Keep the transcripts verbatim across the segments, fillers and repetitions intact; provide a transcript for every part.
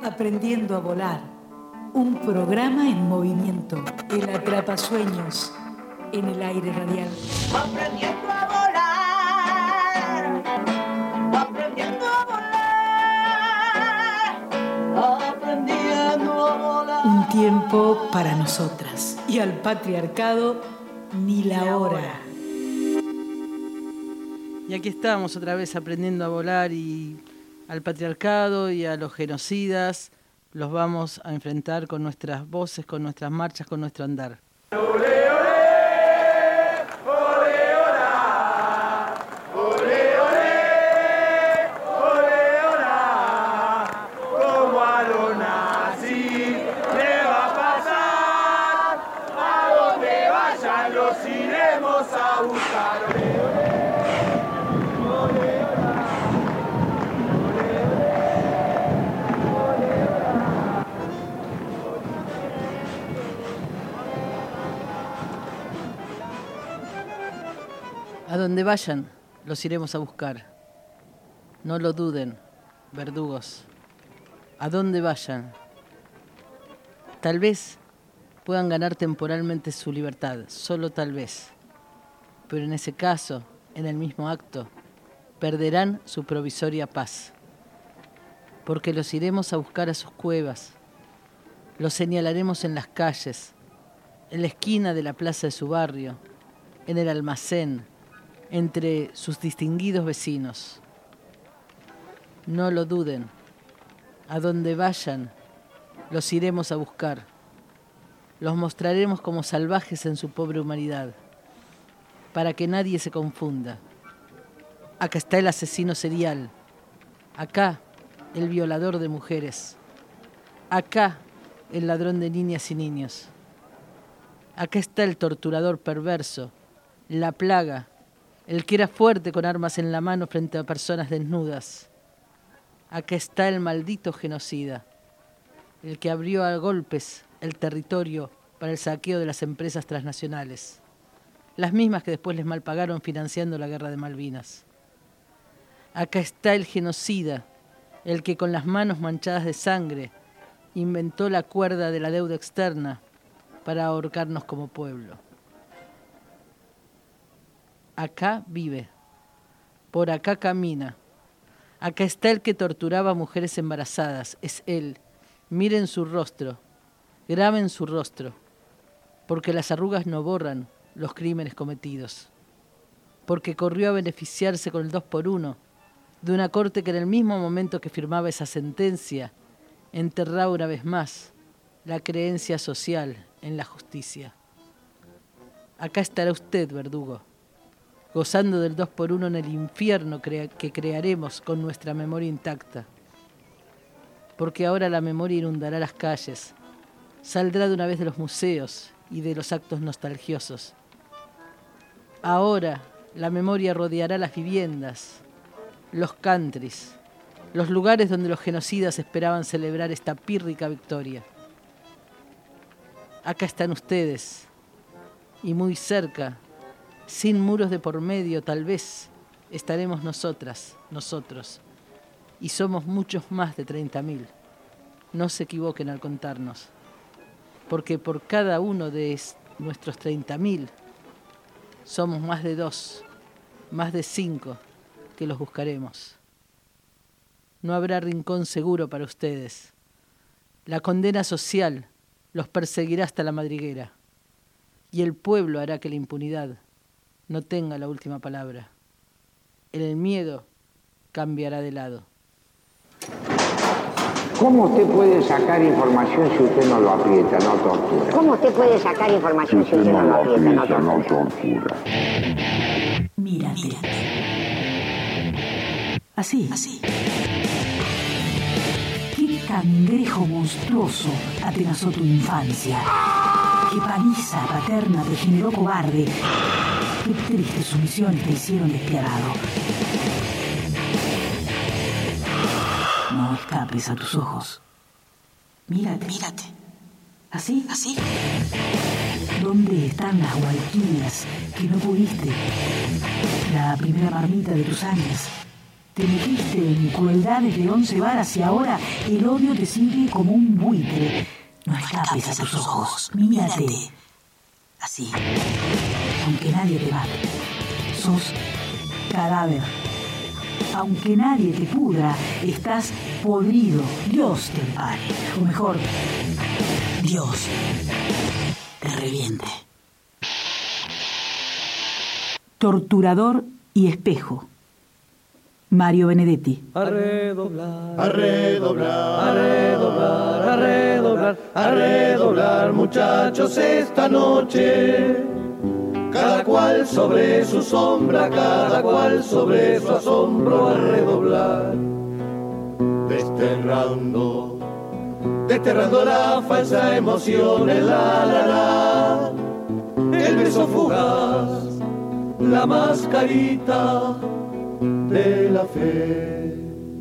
Aprendiendo a volar, un programa en movimiento, el atrapasueños en el aire radial. Aprendiendo a volar, aprendiendo a volar, aprendiendo a volar. Un tiempo para nosotras y al patriarcado ni la hora. Y aquí estamos otra vez aprendiendo a volar y al patriarcado y a los genocidas los vamos a enfrentar con nuestras voces, con nuestras marchas, con nuestro andar. ¡Ole, ole! ¡Ole, ola! ¡Ole, ole! ¡Ole, ola! Como a los nazis le va a pasar, a donde vayan los iremos a buscar. ¡Ole, ole! A donde vayan, los iremos a buscar. No lo duden, verdugos. A donde vayan. Tal vez puedan ganar temporalmente su libertad, solo tal vez. Pero en ese caso, en el mismo acto, perderán su provisoria paz. Porque los iremos a buscar a sus cuevas. Los señalaremos en las calles, en la esquina de la plaza de su barrio, en el almacén, entre sus distinguidos vecinos. No lo duden, a donde vayan, los iremos a buscar. Los mostraremos como salvajes en su pobre humanidad, para que nadie se confunda. Acá está el asesino serial, acá el violador de mujeres, acá el ladrón de niñas y niños, acá está el torturador perverso, la plaga, el que era fuerte con armas en la mano frente a personas desnudas. Acá está el maldito genocida, el que abrió a golpes el territorio para el saqueo de las empresas transnacionales, las mismas que después les malpagaron financiando la guerra de Malvinas. Acá está el genocida, el que con las manos manchadas de sangre inventó la cuerda de la deuda externa para ahorcarnos como pueblo. Acá vive, por acá camina, acá está el que torturaba a mujeres embarazadas, es él. Miren su rostro, graben su rostro, porque las arrugas no borran los crímenes cometidos, porque corrió a beneficiarse con el dos por uno de una corte que en el mismo momento que firmaba esa sentencia, enterraba una vez más la creencia social en la justicia. Acá estará usted, verdugo, gozando del dos por uno en el infierno crea- que crearemos con nuestra memoria intacta. Porque ahora la memoria inundará las calles, saldrá de una vez de los museos y de los actos nostalgiosos. Ahora la memoria rodeará las viviendas, los countries, los lugares donde los genocidas esperaban celebrar esta pírrica victoria. Acá están ustedes, y muy cerca, sin muros de por medio, tal vez estaremos nosotras, nosotros, y somos muchos más de treinta mil. No se equivoquen al contarnos, porque por cada uno de nuestros treinta mil somos más de dos, más de cinco que los buscaremos. No habrá rincón seguro para ustedes. La condena social los perseguirá hasta la madriguera, y el pueblo hará que la impunidad no tenga la última palabra. El miedo cambiará de lado. ¿Cómo usted puede sacar información si usted no lo aprieta, no tortura? ¿Cómo usted puede sacar información si usted no lo aprieta, no tortura? Mírate. Así. Así. ¿Qué cangrejo monstruoso atenazó tu infancia? ¿Qué paliza paterna te generó cobarde? ¿Qué tristes sumisiones te hicieron despiadado? No escapes a tus ojos. Mírate. Mírate. ¿Así? ¿Así? ¿Dónde están las gualquirias que no pudiste? La primera marmita de tus años. Te metiste en crueldades de once varas y ahora el odio te sigue como un buitre. No escapes a tus ojos, mírate. Así, aunque nadie te mate, sos cadáver. Aunque nadie te pudra, estás podrido. Dios te ampare. O mejor, Dios te reviente. Torturador y espejo. Mario Benedetti. A redoblar, a redoblar, a redoblar, a redoblar, a redoblar, muchachos, esta noche. Cada cual sobre su sombra, cada cual sobre su asombro, a redoblar. Desterrando, desterrando la falsa emoción, el la la la, el beso fugaz, la mascarita de la fe.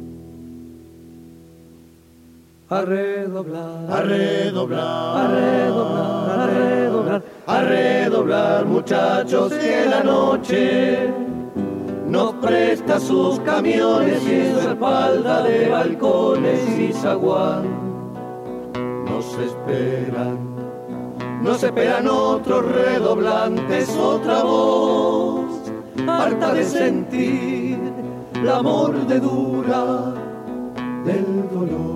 A redoblar, a redoblar, a redoblar, a redoblar, a redoblar, muchachos, que la noche nos presta sus camiones y su espalda de balcones y zaguán. Nos esperan, nos esperan otros redoblantes, otra voz, harta de sentir la mordedura del dolor.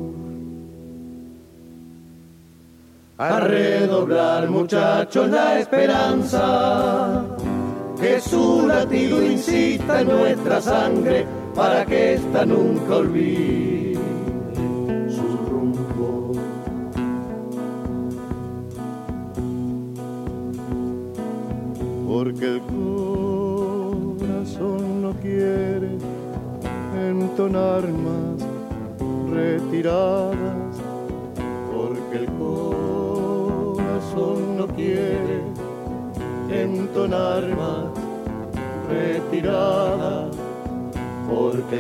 A redoblar, muchachos, la esperanza, que su latido incita en nuestra sangre para que ésta nunca olvide su rumbo. Porque el corazón no quiere entonar más retiradas, porque el corazón no quiere entonar más retirada, porque el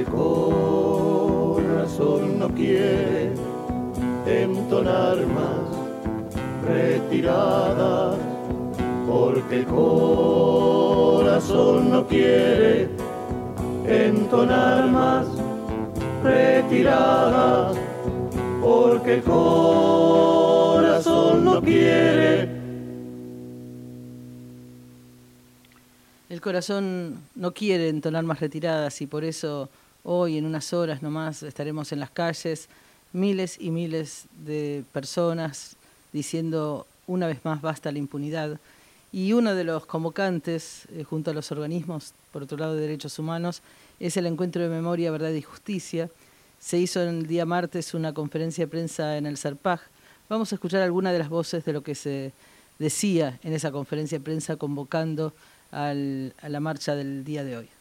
corazón no quiere entonar más retirada, porque el corazón no quiere entonar más retirada, porque el corazón no quiere. El corazón no quiere entonar más retiradas y por eso hoy, en unas horas nomás, estaremos en las calles, miles y miles de personas diciendo una vez más basta la impunidad. Y uno de los convocantes, eh, junto a los organismos, por otro lado, de derechos humanos, es el Encuentro de Memoria, Verdad y Justicia. Se hizo el día martes una conferencia de prensa en el Serpaj. Vamos a escuchar algunas de las voces de lo que se decía en esa conferencia de prensa convocando al, a la marcha del día de hoy.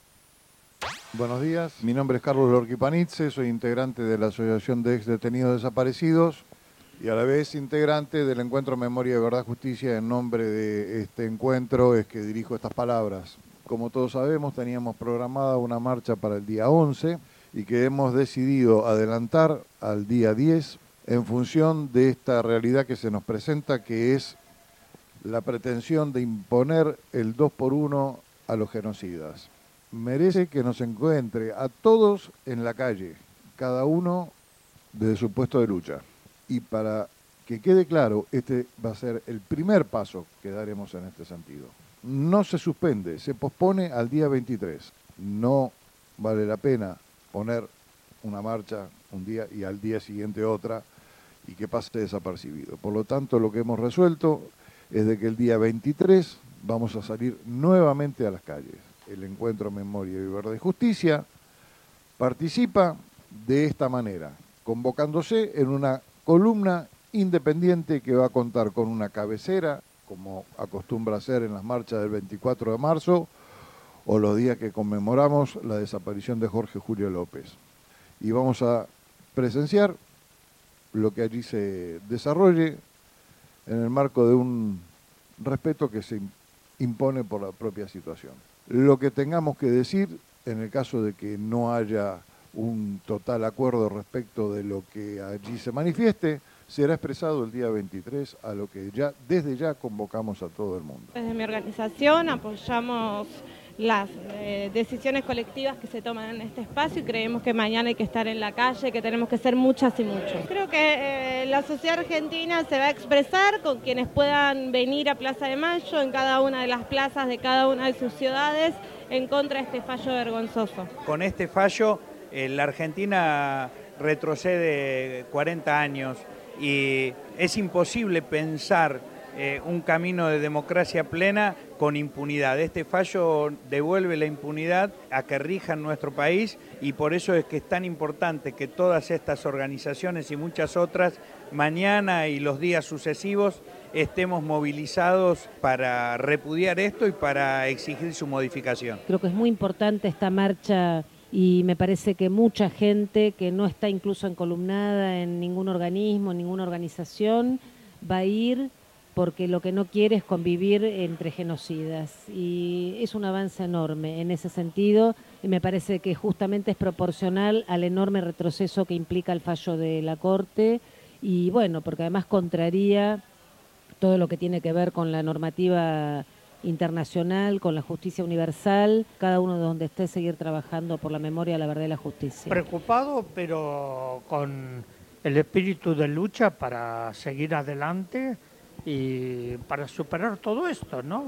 Buenos días, mi nombre es Carlos Lorquipanitze, soy integrante de la Asociación de Ex Detenidos Desaparecidos y a la vez integrante del Encuentro Memoria de Verdad y Justicia. En nombre de este encuentro es que dirijo estas palabras. Como todos sabemos, teníamos programada una marcha para el día once y que hemos decidido adelantar al día diez en función de esta realidad que se nos presenta, que es la pretensión de imponer el dos por uno a los genocidas. Merece que nos encuentre a todos en la calle, cada uno desde su puesto de lucha. Y para que quede claro, este va a ser el primer paso que daremos en este sentido. No se suspende, se pospone al día veintitrés. No vale la pena poner una marcha un día y al día siguiente otra y que pase desapercibido. Por lo tanto, lo que hemos resuelto es de que el día veintitrés vamos a salir nuevamente a las calles. El Encuentro Memoria y Verdad y Justicia participa de esta manera, convocándose en una columna independiente que va a contar con una cabecera, como acostumbra ser en las marchas del veinticuatro de marzo, o los días que conmemoramos la desaparición de Jorge Julio López. Y vamos a presenciar lo que allí se desarrolle en el marco de un respeto que se impone por la propia situación. Lo que tengamos que decir, en el caso de que no haya un total acuerdo respecto de lo que allí se manifieste, será expresado el día veintitrés, a lo que ya desde ya convocamos a todo el mundo. Desde mi organización apoyamos las eh, decisiones colectivas que se toman en este espacio y creemos que mañana hay que estar en la calle, que tenemos que ser muchas y muchos. Creo que eh, la sociedad argentina se va a expresar con quienes puedan venir a Plaza de Mayo, en cada una de las plazas de cada una de sus ciudades, en contra de este fallo vergonzoso. Con este fallo, eh, la Argentina retrocede cuarenta años y es imposible pensar eh, un camino de democracia plena con impunidad. Este fallo devuelve la impunidad a que rija en nuestro país y por eso es que es tan importante que todas estas organizaciones y muchas otras mañana y los días sucesivos estemos movilizados para repudiar esto y para exigir su modificación. Creo que es muy importante esta marcha y me parece que mucha gente que no está incluso encolumnada en ningún organismo, en ninguna organización, va a ir porque lo que no quiere es convivir entre genocidas. Y es un avance enorme en ese sentido y me parece que justamente es proporcional al enorme retroceso que implica el fallo de la Corte y bueno, porque además contraría todo lo que tiene que ver con la normativa internacional, con la justicia universal, cada uno de donde esté seguir trabajando por la memoria, la verdad y la justicia. Preocupado, pero con el espíritu de lucha para seguir adelante y para superar todo esto, ¿no?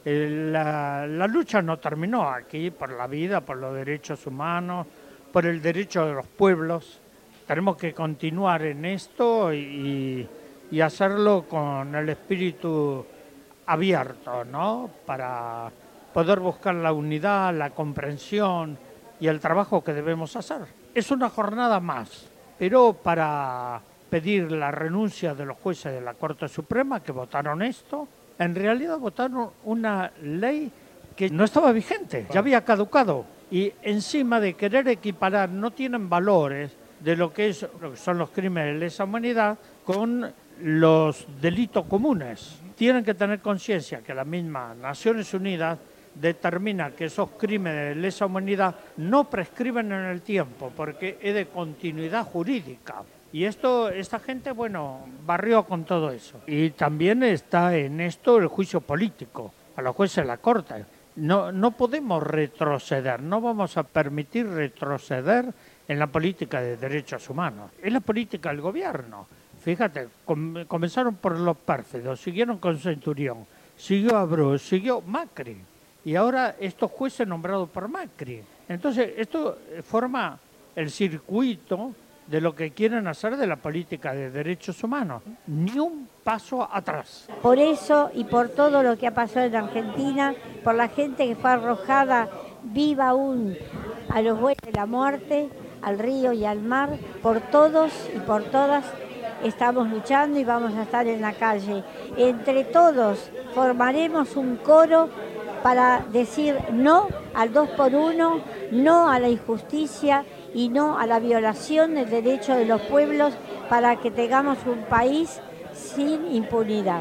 La, la lucha no terminó aquí por la vida, por los derechos humanos, por el derecho de los pueblos. Tenemos que continuar en esto y, y hacerlo con el espíritu abierto, ¿no? Para poder buscar la unidad, la comprensión y el trabajo que debemos hacer. Es una jornada más, pero para pedir la renuncia de los jueces de la Corte Suprema que votaron esto, en realidad votaron una ley que no estaba vigente, ya había caducado, y encima de querer equiparar, no tienen valores de lo que, es, lo que son los crímenes de lesa humanidad con los delitos comunes. Tienen que tener conciencia que la misma Naciones Unidas determina que esos crímenes de lesa humanidad no prescriben en el tiempo porque es de continuidad jurídica. Y esto, esta gente, bueno, barrió con todo eso. Y también está en esto el juicio político a los jueces de la Corte. No, no podemos retroceder, no vamos a permitir retroceder en la política de derechos humanos. Es la política del gobierno. Fíjate, com- comenzaron por los pérfidos, siguieron con Centurión, siguió Abreu, siguió Macri. Y ahora estos jueces nombrados por Macri. Entonces, esto forma el circuito de lo que quieren hacer de la política de derechos humanos. Ni un paso atrás. Por eso y por todo lo que ha pasado en Argentina, por la gente que fue arrojada viva aún a los bueyes de la muerte, al río y al mar, por todos y por todas estamos luchando y vamos a estar en la calle. Entre todos formaremos un coro para decir no al dos por uno, no a la injusticia y no a la violación del derecho de los pueblos para que tengamos un país sin impunidad.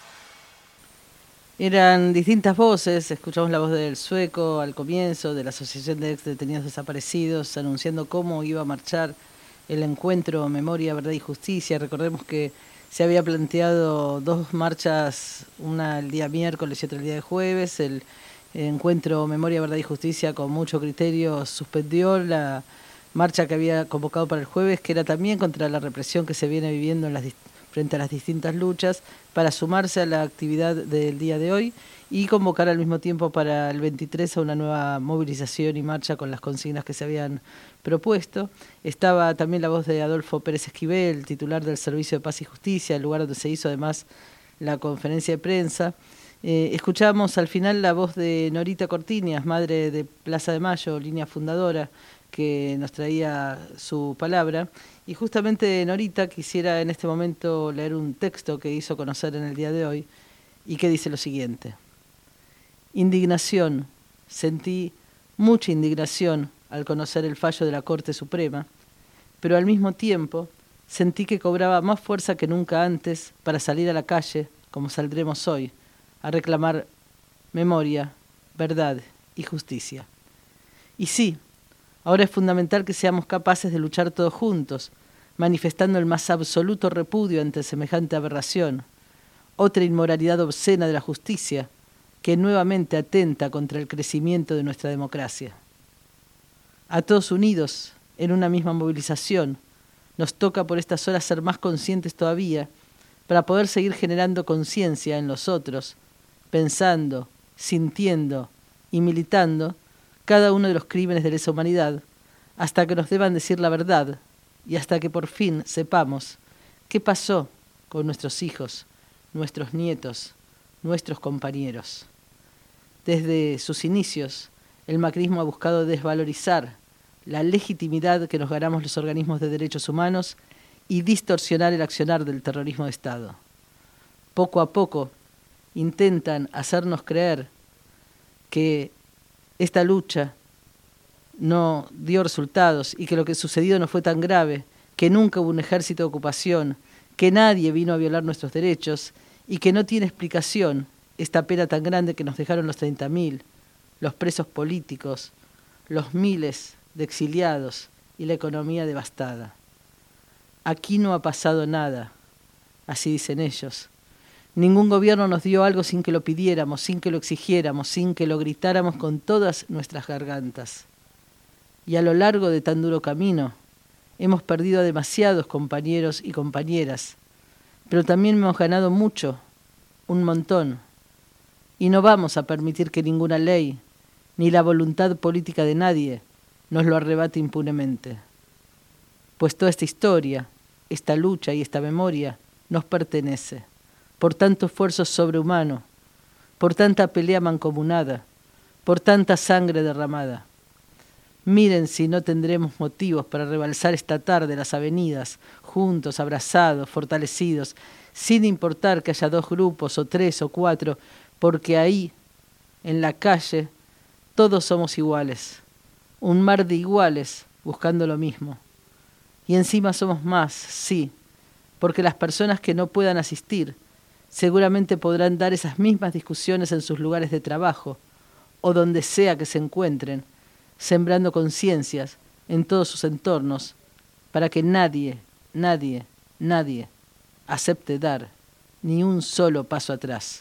Eran distintas voces, escuchamos la voz del Sueco al comienzo, de la Asociación de Ex Detenidos Desaparecidos, anunciando cómo iba a marchar el encuentro Memoria, Verdad y Justicia. Recordemos que se había planteado dos marchas, una el día miércoles y otra el día de jueves. El encuentro Memoria, Verdad y Justicia con mucho criterio suspendió la marcha que había convocado para el jueves, que era también contra la represión que se viene viviendo en las, frente a las distintas luchas, para sumarse a la actividad del día de hoy y convocar al mismo tiempo para el veintitrés a una nueva movilización y marcha con las consignas que se habían propuesto. Estaba también la voz de Adolfo Pérez Esquivel, titular del Servicio de Paz y Justicia, el lugar donde se hizo además la conferencia de prensa. Eh, escuchamos al final la voz de Norita Cortiñas, madre de Plaza de Mayo, línea fundadora, que nos traía su palabra. Y justamente Norita quisiera en este momento leer un texto que hizo conocer en el día de hoy y que dice lo siguiente. Indignación. Sentí mucha indignación al conocer el fallo de la Corte Suprema, pero al mismo tiempo sentí que cobraba más fuerza que nunca antes para salir a la calle, como saldremos hoy, a reclamar memoria, verdad y justicia. Y sí, ahora es fundamental que seamos capaces de luchar todos juntos, manifestando el más absoluto repudio ante semejante aberración, otra inmoralidad obscena de la justicia, que nuevamente atenta contra el crecimiento de nuestra democracia. A todos unidos, en una misma movilización, nos toca por estas horas ser más conscientes todavía para poder seguir generando conciencia en los otros, pensando, sintiendo y militando cada uno de los crímenes de lesa humanidad, hasta que nos deban decir la verdad y hasta que por fin sepamos qué pasó con nuestros hijos, nuestros nietos, nuestros compañeros. Desde sus inicios, el macrismo ha buscado desvalorizar la legitimidad que nos ganamos los organismos de derechos humanos y distorsionar el accionar del terrorismo de Estado. Poco a poco intentan hacernos creer que esta lucha no dio resultados y que lo que sucedió no fue tan grave, que nunca hubo un ejército de ocupación, que nadie vino a violar nuestros derechos y que no tiene explicación esta pena tan grande que nos dejaron los treinta mil, los presos políticos, los miles de exiliados y la economía devastada. Aquí no ha pasado nada, así dicen ellos. Ningún gobierno nos dio algo sin que lo pidiéramos, sin que lo exigiéramos, sin que lo gritáramos con todas nuestras gargantas. Y a lo largo de tan duro camino, hemos perdido a demasiados compañeros y compañeras, pero también hemos ganado mucho, un montón. Y no vamos a permitir que ninguna ley, ni la voluntad política de nadie, nos lo arrebate impunemente. Pues toda esta historia, esta lucha y esta memoria nos pertenece, por tanto esfuerzo sobrehumano, por tanta pelea mancomunada, por tanta sangre derramada. Miren si no tendremos motivos para rebalsar esta tarde las avenidas, juntos, abrazados, fortalecidos, sin importar que haya dos grupos o tres o cuatro, porque ahí, en la calle, todos somos iguales. Un mar de iguales buscando lo mismo. Y encima somos más, sí, porque las personas que no puedan asistir seguramente podrán dar esas mismas discusiones en sus lugares de trabajo o donde sea que se encuentren, sembrando conciencias en todos sus entornos para que nadie, nadie, nadie acepte dar ni un solo paso atrás.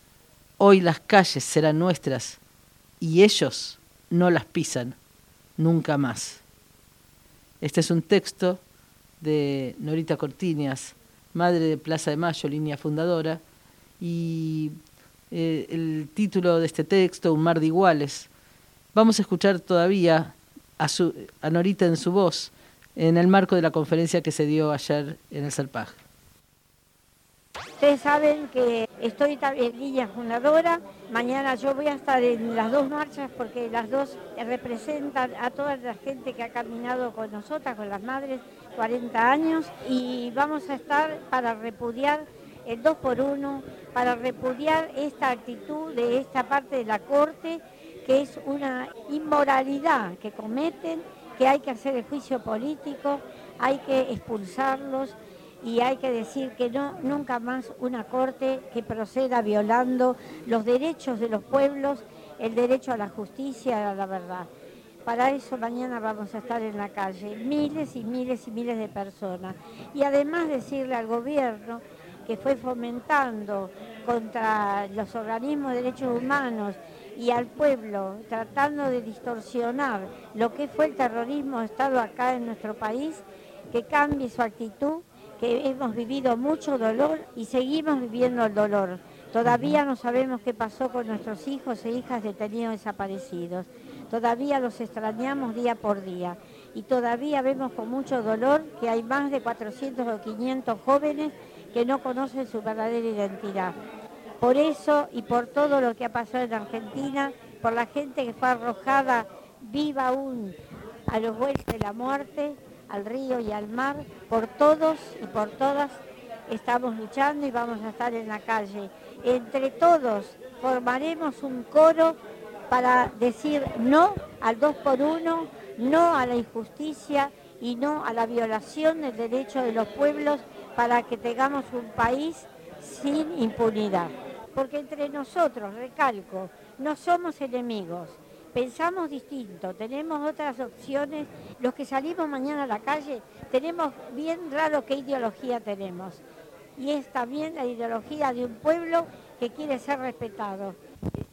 Hoy las calles serán nuestras y ellos no las pisan nunca más. Este es un texto de Norita Cortiñas, madre de Plaza de Mayo, línea fundadora, y eh, el título de este texto, Un mar de iguales. Vamos a escuchar todavía a, su, a Norita en su voz en el marco de la conferencia que se dio ayer en el Serpaj. Ustedes saben que estoy también en línea fundadora. Mañana yo voy a estar en las dos marchas porque las dos representan a toda la gente que ha caminado con nosotras, con las madres, cuarenta años. Y vamos a estar para repudiar el dos por uno, para repudiar esta actitud de esta parte de la Corte, que es una inmoralidad que cometen, que hay que hacer el juicio político, hay que expulsarlos. Y hay que decir que no, nunca más una corte que proceda violando los derechos de los pueblos, el derecho a la justicia, a la verdad. Para eso mañana vamos a estar en la calle, miles y miles y miles de personas. Y además decirle al gobierno que fue fomentando contra los organismos de derechos humanos y al pueblo, tratando de distorsionar lo que fue el terrorismo de Estado acá en nuestro país, que cambie su actitud, que hemos vivido mucho dolor y seguimos viviendo el dolor. Todavía no sabemos qué pasó con nuestros hijos e hijas detenidos desaparecidos. Todavía los extrañamos día por día. Y todavía vemos con mucho dolor que hay más de cuatrocientos o quinientos jóvenes que no conocen su verdadera identidad. Por eso y por todo lo que ha pasado en Argentina, por la gente que fue arrojada viva aún a los vuelos de la muerte, al río y al mar, por todos y por todas estamos luchando y vamos a estar en la calle. Entre todos formaremos un coro para decir no al dos por uno, no a la injusticia y no a la violación del derecho de los pueblos para que tengamos un país sin impunidad. Porque entre nosotros, recalco, no somos enemigos. Pensamos distinto, tenemos otras opciones. Los que salimos mañana a la calle tenemos bien claro qué ideología tenemos. Y es también la ideología de un pueblo que quiere ser respetado.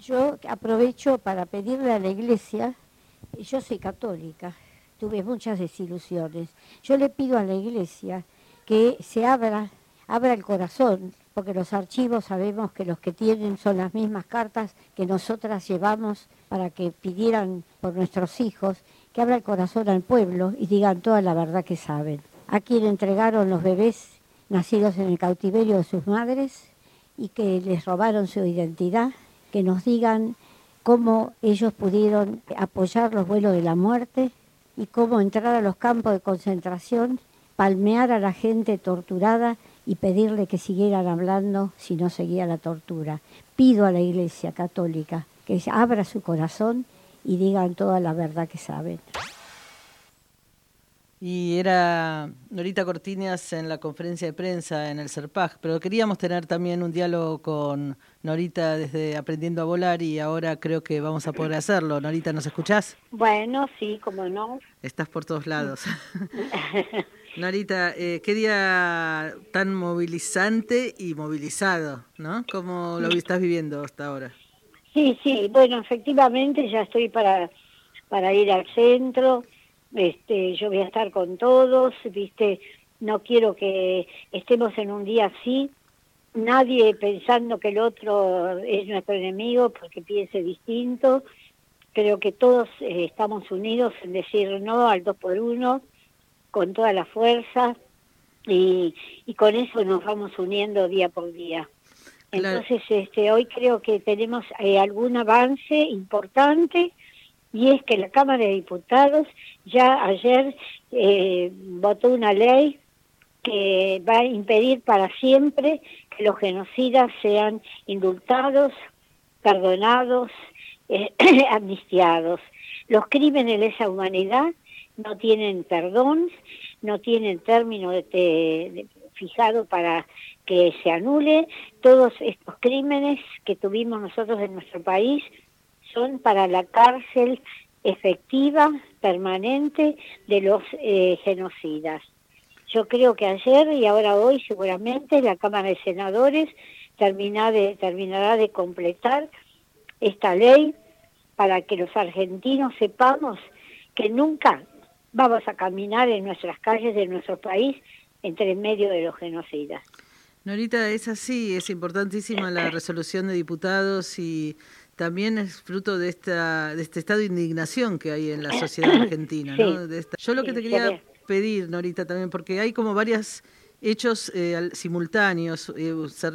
Yo aprovecho para pedirle a la Iglesia, yo soy católica, tuve muchas desilusiones. Yo le pido a la Iglesia que se abra, abra el corazón, porque los archivos sabemos que los que tienen son las mismas cartas que nosotras llevamos para que pidieran por nuestros hijos, que abra el corazón al pueblo y digan toda la verdad que saben. A quien entregaron los bebés nacidos en el cautiverio de sus madres y que les robaron su identidad, que nos digan cómo ellos pudieron apoyar los vuelos de la muerte y cómo entrar a los campos de concentración, palmear a la gente torturada y pedirle que siguieran hablando si no seguía la tortura. Pido a la Iglesia Católica que abra su corazón y digan toda la verdad que saben. Y era Norita Cortiñas en la conferencia de prensa en el CERPAG, pero queríamos tener también un diálogo con Norita desde Aprendiendo a Volar y ahora creo que vamos a poder hacerlo. Norita, ¿nos escuchás? Bueno, sí, cómo no. Estás por todos lados. Norita, eh, qué día tan movilizante y movilizado, ¿no? ¿Cómo lo estás viviendo hasta ahora? Sí, sí, bueno, efectivamente ya estoy para, para ir al centro. Este, yo voy a estar con todos, viste, no quiero que estemos en un día así, nadie pensando que el otro es nuestro enemigo porque piense distinto. Creo que todos eh, estamos unidos en decir no al dos por uno con toda la fuerza y, y con eso nos vamos uniendo día por día. Entonces, este, hoy creo que tenemos eh, algún avance importante. Y es que la Cámara de Diputados ya ayer eh, votó una ley que va a impedir para siempre que los genocidas sean indultados, perdonados, eh, amnistiados. Los crímenes de lesa humanidad no tienen perdón, no tienen término de, de, de, fijado para que se anule. Todos estos crímenes que tuvimos nosotros en nuestro país son para la cárcel efectiva, permanente de los eh, genocidas. Yo creo que ayer y ahora hoy seguramente la Cámara de Senadores termina de, terminará de completar esta ley para que los argentinos sepamos que nunca vamos a caminar en nuestras calles de nuestro país entre medio de los genocidas. Norita, es así, es importantísima la resolución de diputados y también es fruto de esta de este estado de indignación que hay en la sociedad argentina, sí, ¿no? De esta... Yo lo que te quería pedir, Norita, también, porque hay como varios hechos eh, simultáneos, eh,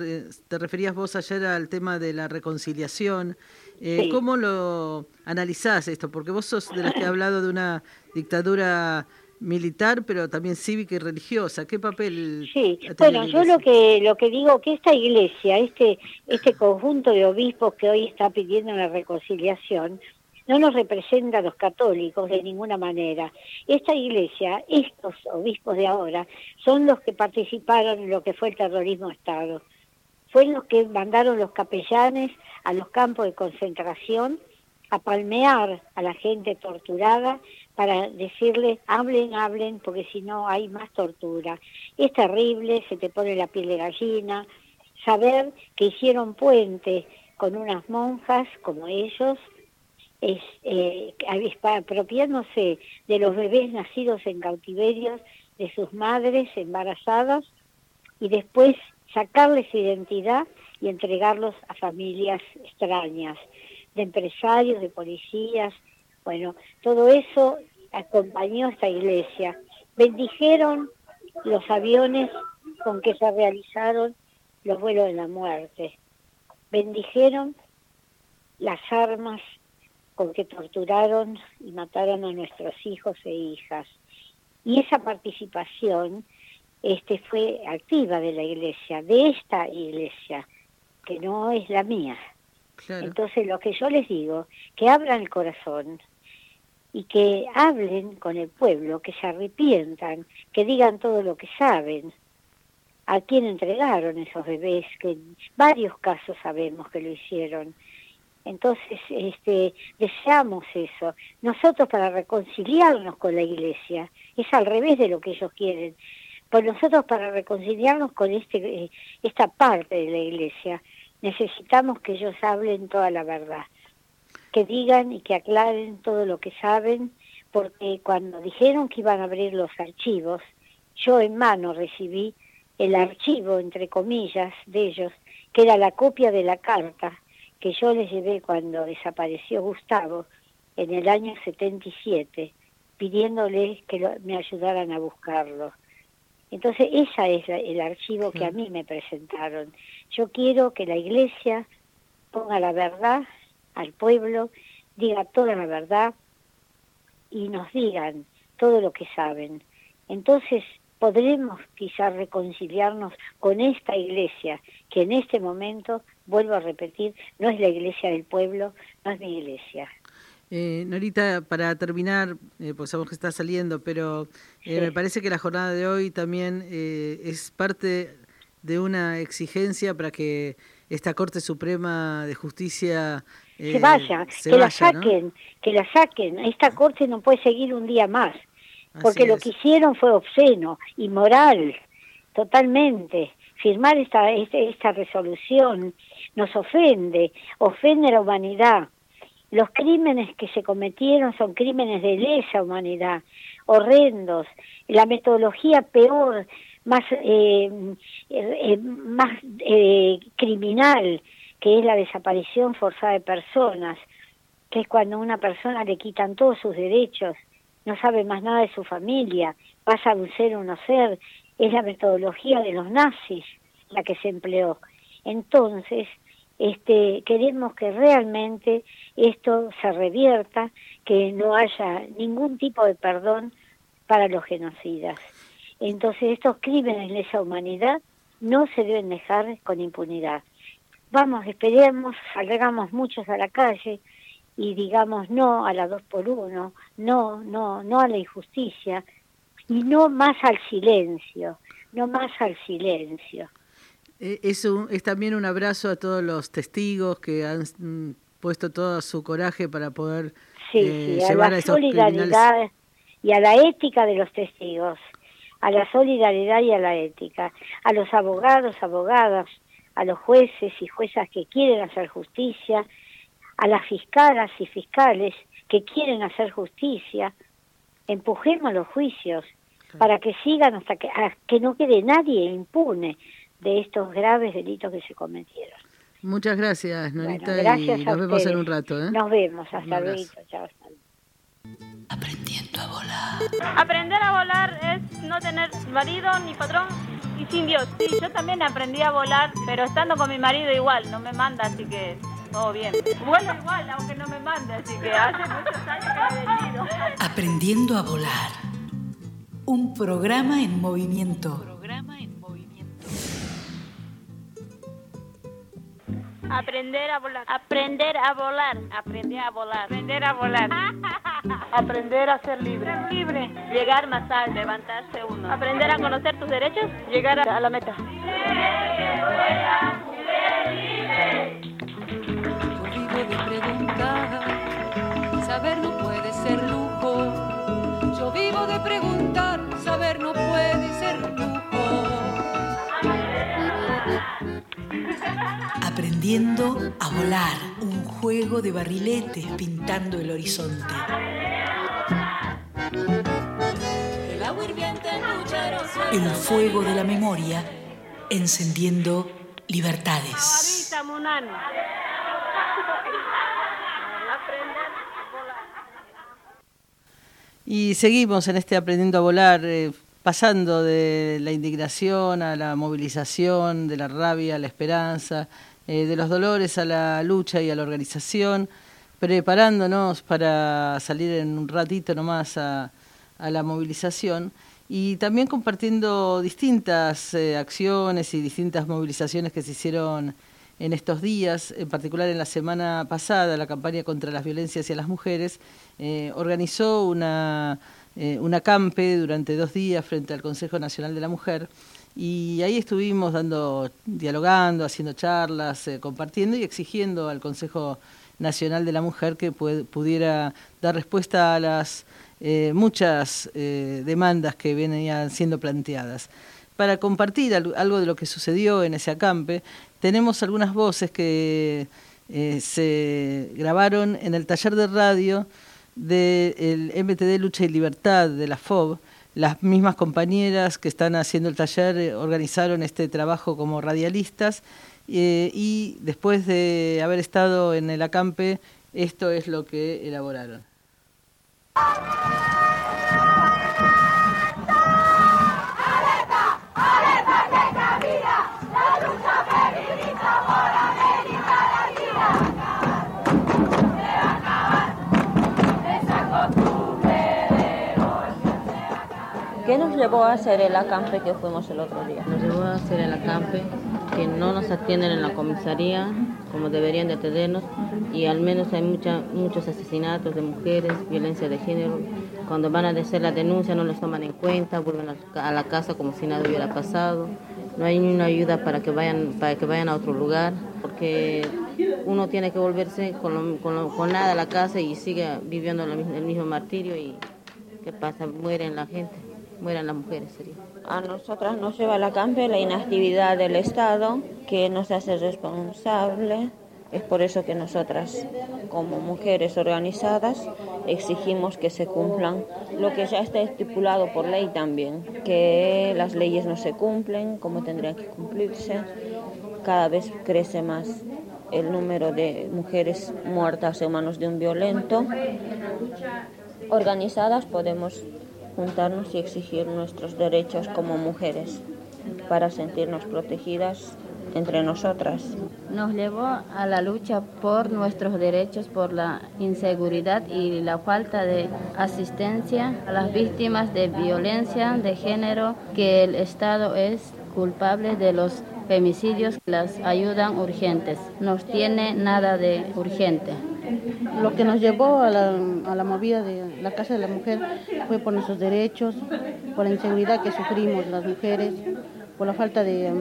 te referías vos ayer al tema de la reconciliación, eh, sí. ¿Cómo lo analizás esto? Porque vos sos de las que ha hablado de una dictadura militar, pero también cívica y religiosa. ¿Qué papel? Sí, bueno, yo lo que lo que digo que esta iglesia, este este conjunto de obispos que hoy está pidiendo la reconciliación, no nos representa a los católicos de ninguna manera. Esta iglesia, estos obispos de ahora, son los que participaron en lo que fue el terrorismo de Estado. Fueron los que mandaron los capellanes a los campos de concentración a palmear a la gente torturada para decirle, hablen, hablen, porque si no hay más tortura. Es terrible, se te pone la piel de gallina, saber que hicieron puente con unas monjas como ellos, es, eh, apropiándose de los bebés nacidos en cautiverios de sus madres embarazadas y después sacarles identidad y entregarlos a familias extrañas, de empresarios, de policías. Bueno, todo eso acompañó a esta iglesia. Bendijeron los aviones con que se realizaron los vuelos de la muerte. Bendijeron las armas con que torturaron y mataron a nuestros hijos e hijas. Y esa participación este, fue activa de la iglesia, de esta iglesia, que no es la mía. Claro. Entonces lo que yo les digo, que abran el corazón y que hablen con el pueblo, que se arrepientan, que digan todo lo que saben, a quién entregaron esos bebés, que en varios casos sabemos que lo hicieron. Entonces este, deseamos eso. Nosotros para reconciliarnos con la iglesia, es al revés de lo que ellos quieren, pues nosotros para reconciliarnos con este esta parte de la iglesia, Necesitamos que ellos hablen toda la verdad, que digan y que aclaren todo lo que saben, porque cuando dijeron que iban a abrir los archivos, yo en mano recibí el archivo, entre comillas, de ellos, que era la copia de la carta que yo les llevé cuando desapareció Gustavo en el año setenta y siete, pidiéndoles que lo, me ayudaran a buscarlo. Entonces, ese es la, el archivo que a mí me presentaron. Yo quiero que la Iglesia ponga la verdad al pueblo, diga toda la verdad y nos digan todo lo que saben. Entonces, podremos quizás reconciliarnos con esta Iglesia, que en este momento, vuelvo a repetir, no es la Iglesia del pueblo, no es mi Iglesia. Eh, Norita, para terminar, eh, pues sabemos que está saliendo, pero eh, sí. me parece que la jornada de hoy también eh, es parte de una exigencia para que esta Corte Suprema de Justicia eh, se vaya, se que vaya, la saquen, ¿no? que la saquen. Esta Corte no puede seguir un día más, porque Así lo es. que hicieron fue obsceno, inmoral, totalmente. Firmar esta, esta, esta resolución nos ofende, ofende a la humanidad. Los crímenes que se cometieron son crímenes de lesa humanidad, horrendos. La metodología peor, más, eh, eh, más eh, criminal, que es la desaparición forzada de personas, que es cuando a una persona le quitan todos sus derechos, no sabe más nada de su familia, pasa de un ser a un no ser, es la metodología de los nazis la que se empleó. Entonces, Este, queremos que realmente esto se revierta, que no haya ningún tipo de perdón para los genocidas. Entonces estos crímenes de lesa humanidad no se deben dejar con impunidad. Vamos, esperemos, salgamos muchos a la calle y digamos no a la dos por uno, no, no, no a la injusticia y no más al silencio, no más al silencio. Es, un, es también un abrazo a todos los testigos que han mm, puesto todo su coraje para poder sí, eh, sí, llevar a la a esos solidaridad criminales. Y a la ética de los testigos, a la solidaridad y a la ética, a los abogados, abogadas, a los jueces y juezas que quieren hacer justicia, a las fiscalas y fiscales que quieren hacer justicia. Empujemos los juicios para que sigan hasta que, hasta que no quede nadie impune de estos graves delitos que se cometieron. Muchas gracias, Norita, bueno, gracias y nos a vemos ustedes. en un rato. ¿eh? Nos vemos, hasta luego. Chao. Aprendiendo a volar. Aprender a volar es no tener marido ni patrón y sin Dios. Sí, yo también aprendí a volar, pero estando con mi marido igual, no me manda, así que todo bien. Vuelo igual, aunque no me mande, así que hace muchos años que he venido. Aprendiendo a volar. Un programa en movimiento. Aprender a volar. Aprender a volar. Aprender a volar. Aprender a volar. Aprender a ser libre. Ser libre. Llegar más alto. Levantarse uno. Aprender a conocer tus derechos. Llegar a la meta. Yo vivo de preguntar. Saber no puede ser lujo. Yo vivo de preguntar. Saber no puede ser lujo. Aprendiendo a volar, un juego de barriletes pintando el horizonte. El fuego de la memoria encendiendo libertades. Y seguimos en este Aprendiendo a Volar, eh, pasando de la indignación a la movilización, de la rabia a la esperanza, eh, de los dolores a la lucha y a la organización, preparándonos para salir en un ratito nomás a, a la movilización y también compartiendo distintas eh, acciones y distintas movilizaciones que se hicieron en estos días, en particular en la semana pasada, la campaña contra las violencias hacia las mujeres eh, organizó una, eh, una acampe durante dos días frente al Consejo Nacional de la Mujer y ahí estuvimos dando, dialogando, haciendo charlas, eh, compartiendo y exigiendo al Consejo Nacional de la Mujer que pu- pudiera dar respuesta a las eh, muchas eh, demandas que venían siendo planteadas. para compartir algo de lo que sucedió en ese acampe, tenemos algunas voces que eh, se grabaron en el taller de radio del M T D Lucha y Libertad de la F O B. Las mismas compañeras que están haciendo el taller eh, organizaron este trabajo como radialistas eh, y después de haber estado en el acampe, esto es lo que elaboraron. ¿Qué nos llevó a hacer el acampe que fuimos el otro día? Nos llevó a hacer el acampe que no nos atienden en la comisaría como deberían de atendernos y al menos hay mucha, muchos asesinatos de mujeres, violencia de género. Cuando van a hacer la denuncia no los toman en cuenta, vuelven a la casa como si nada hubiera pasado. No hay ni una ayuda para que vayan, para que vayan a otro lugar, porque uno tiene que volverse con, lo, con, lo, con nada a la casa y sigue viviendo el mismo martirio y ¿qué pasa? Mueren la gente. Mueran las mujeres, sería. A nosotras nos lleva al acampe la inactividad del Estado, que nos hace responsable. Es por eso que nosotras, como mujeres organizadas, exigimos que se cumplan lo que ya está estipulado por ley también, que las leyes no se cumplen como tendrían que cumplirse. Cada vez crece más el número de mujeres muertas en manos de un violento. Organizadas podemos juntarnos y exigir nuestros derechos como mujeres para sentirnos protegidas entre nosotras. Nos llevó a la lucha por nuestros derechos, por la inseguridad y la falta de asistencia a las víctimas de violencia de género, que el Estado es culpable de los femicidios, las ayudan urgentes. Nos tiene nada de urgente. Lo que nos llevó a la, a la movida de la Casa de la Mujer fue por nuestros derechos, por la inseguridad que sufrimos las mujeres, por la falta de,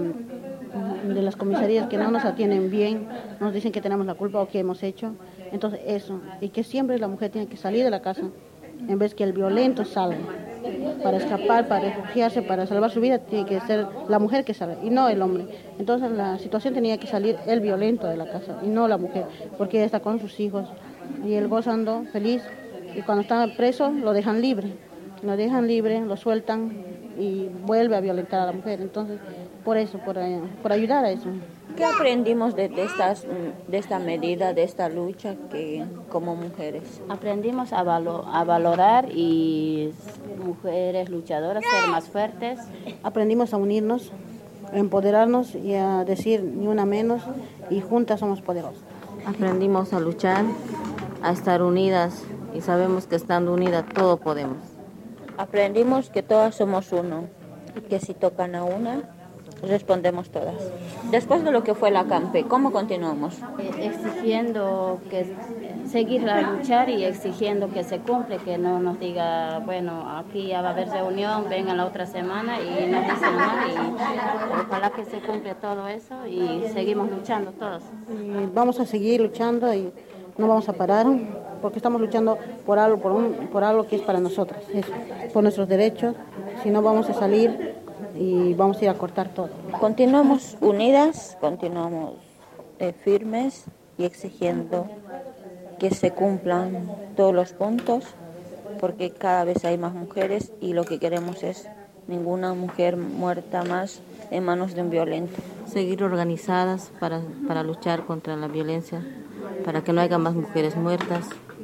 de las comisarías que no nos atienden bien, nos dicen que tenemos la culpa o que hemos hecho. Entonces eso, y que siempre la mujer tiene que salir de la casa en vez que el violento salga. Para escapar, para refugiarse, para salvar su vida, tiene que ser la mujer que salga y no el hombre. Entonces la situación tenía que salir el violento de la casa y no la mujer, porque ella está con sus hijos y él gozando feliz, y cuando está preso lo dejan libre, lo dejan libre, lo sueltan y vuelve a violentar a la mujer. Entonces por eso, por, por ayudar a eso. ¿Qué aprendimos de, de, estas, de esta medida, de esta lucha que como mujeres? Aprendimos a, valo, a valorar y mujeres luchadoras, ser más fuertes. Aprendimos a unirnos, a empoderarnos y a decir ni una menos y juntas somos poderosas. Aprendimos a luchar, a estar unidas y sabemos que estando unidas todo podemos. Aprendimos que todas somos uno y que si tocan a una, respondemos todas. Después de lo que fue el acampe, ¿cómo continuamos? Exigiendo que seguir a luchar y exigiendo que se cumple, que no nos diga, bueno, aquí ya va a haber reunión, vengan la otra semana y nos dicen nada, y ojalá que se cumple todo eso y seguimos luchando todos. Y vamos a seguir luchando y no vamos a parar porque estamos luchando por algo, por, un, por algo que es para nosotras, eso, por nuestros derechos. Si no vamos a salir y vamos a ir a cortar todo. Continuamos unidas, continuamos eh, firmes y exigiendo que se cumplan todos los puntos, porque cada vez hay más mujeres y lo que queremos es ninguna mujer muerta más en manos de un violento. Seguir organizadas para, para luchar contra la violencia, para que no haya más mujeres muertas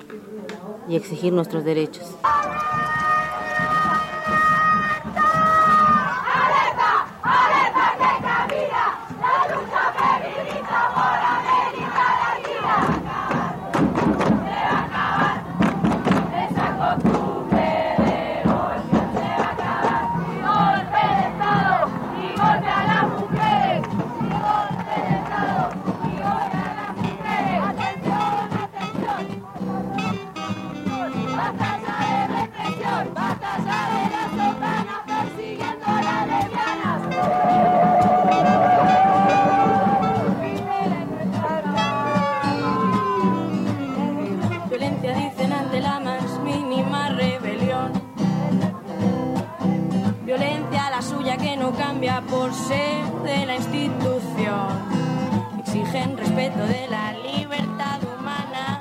y exigir nuestros derechos. que no cambia por ser de la institución. Exigen respeto de la libertad humana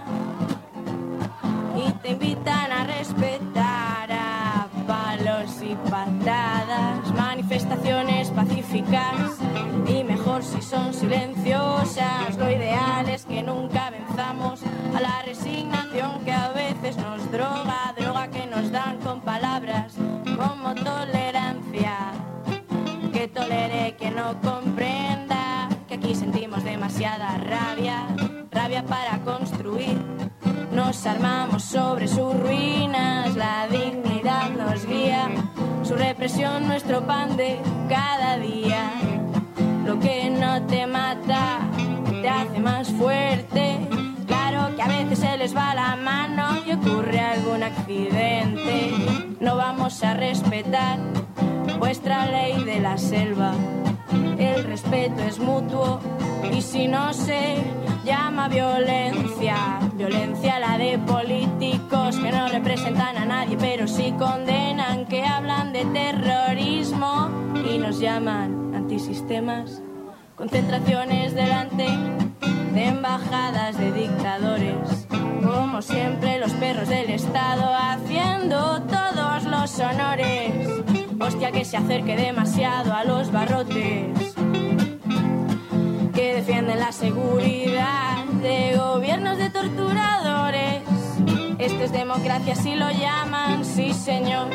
y te invitan a respetar a palos y patadas. Manifestaciones pacíficas y mejor si son silenciosas. Lo ideal es que nunca venzamos a la resignación que a veces nos droga, droga que nos dan con palabras como tolerancia. Que tolere quien no comprenda que aquí sentimos demasiada rabia, rabia para construir. Nos armamos sobre sus ruinas, la dignidad nos guía, su represión nuestro pan de cada día. Lo que no te mata te hace más fuerte. Claro que a veces se les va la mano y ocurre algún accidente. No vamos a respetar vuestra ley de la selva. El respeto es mutuo y si no se llama violencia, violencia la de políticos que no representan a nadie pero sí condenan, que hablan de terrorismo y nos llaman antisistemas. Concentraciones delante de embajadas de dictadores, como siempre los perros del Estado haciendo todos los honores. Hostia, que se acerque demasiado a los barrotes que defienden la seguridad de gobiernos de torturadores. Esto es democracia si lo llaman, sí señor.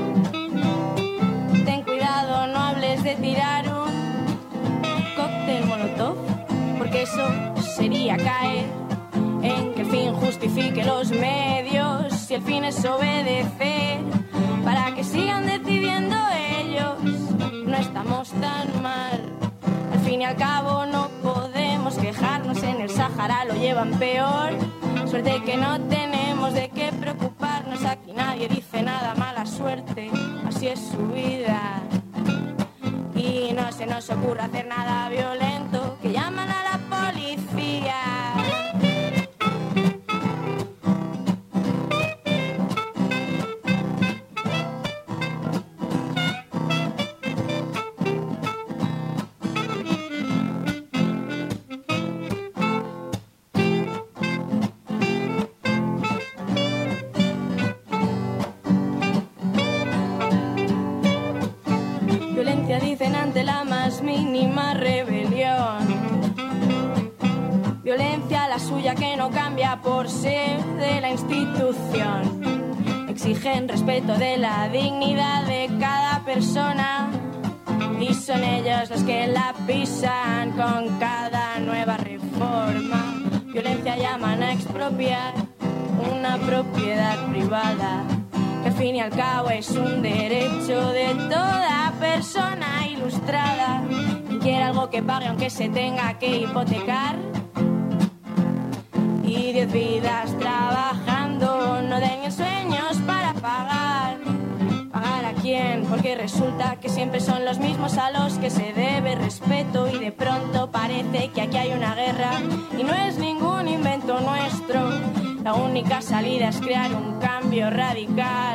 Ten cuidado, no hables de tirar un cóctel molotov, porque eso sería caer en que el fin justifique los medios. Si el fin es obedecer para que sigan decidiendo ellos, no estamos tan mal. Al fin y al cabo no podemos quejarnos, en el Sahara lo llevan peor. Suerte que no tenemos de qué preocuparnos, aquí nadie dice nada, mala suerte, así es su vida. Y no se nos ocurre hacer nada violento, que llaman a la policía. Dicen ante la más mínima rebelión. Violencia la suya que no cambia por ser de la institución. Exigen respeto de la dignidad de cada persona y son ellos los que la pisan con cada nueva reforma. Violencia llaman a expropiar una propiedad privada, que al fin y al cabo es un derecho de toda persona ilustrada. Quien quiere algo que pague aunque se tenga que hipotecar, y diez vidas trabajando no den sueños para pagar. ¿Pagar a quién? Porque resulta que siempre son los mismos a los que se debe respeto, y de pronto parece que aquí hay una guerra y no es ningún invento nuestro. La única salida es crear un cambio radical.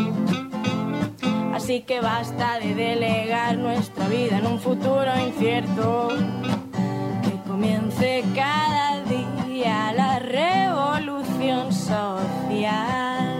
Así que basta de delegar nuestra vida en un futuro incierto. Que comience cada día la revolución social.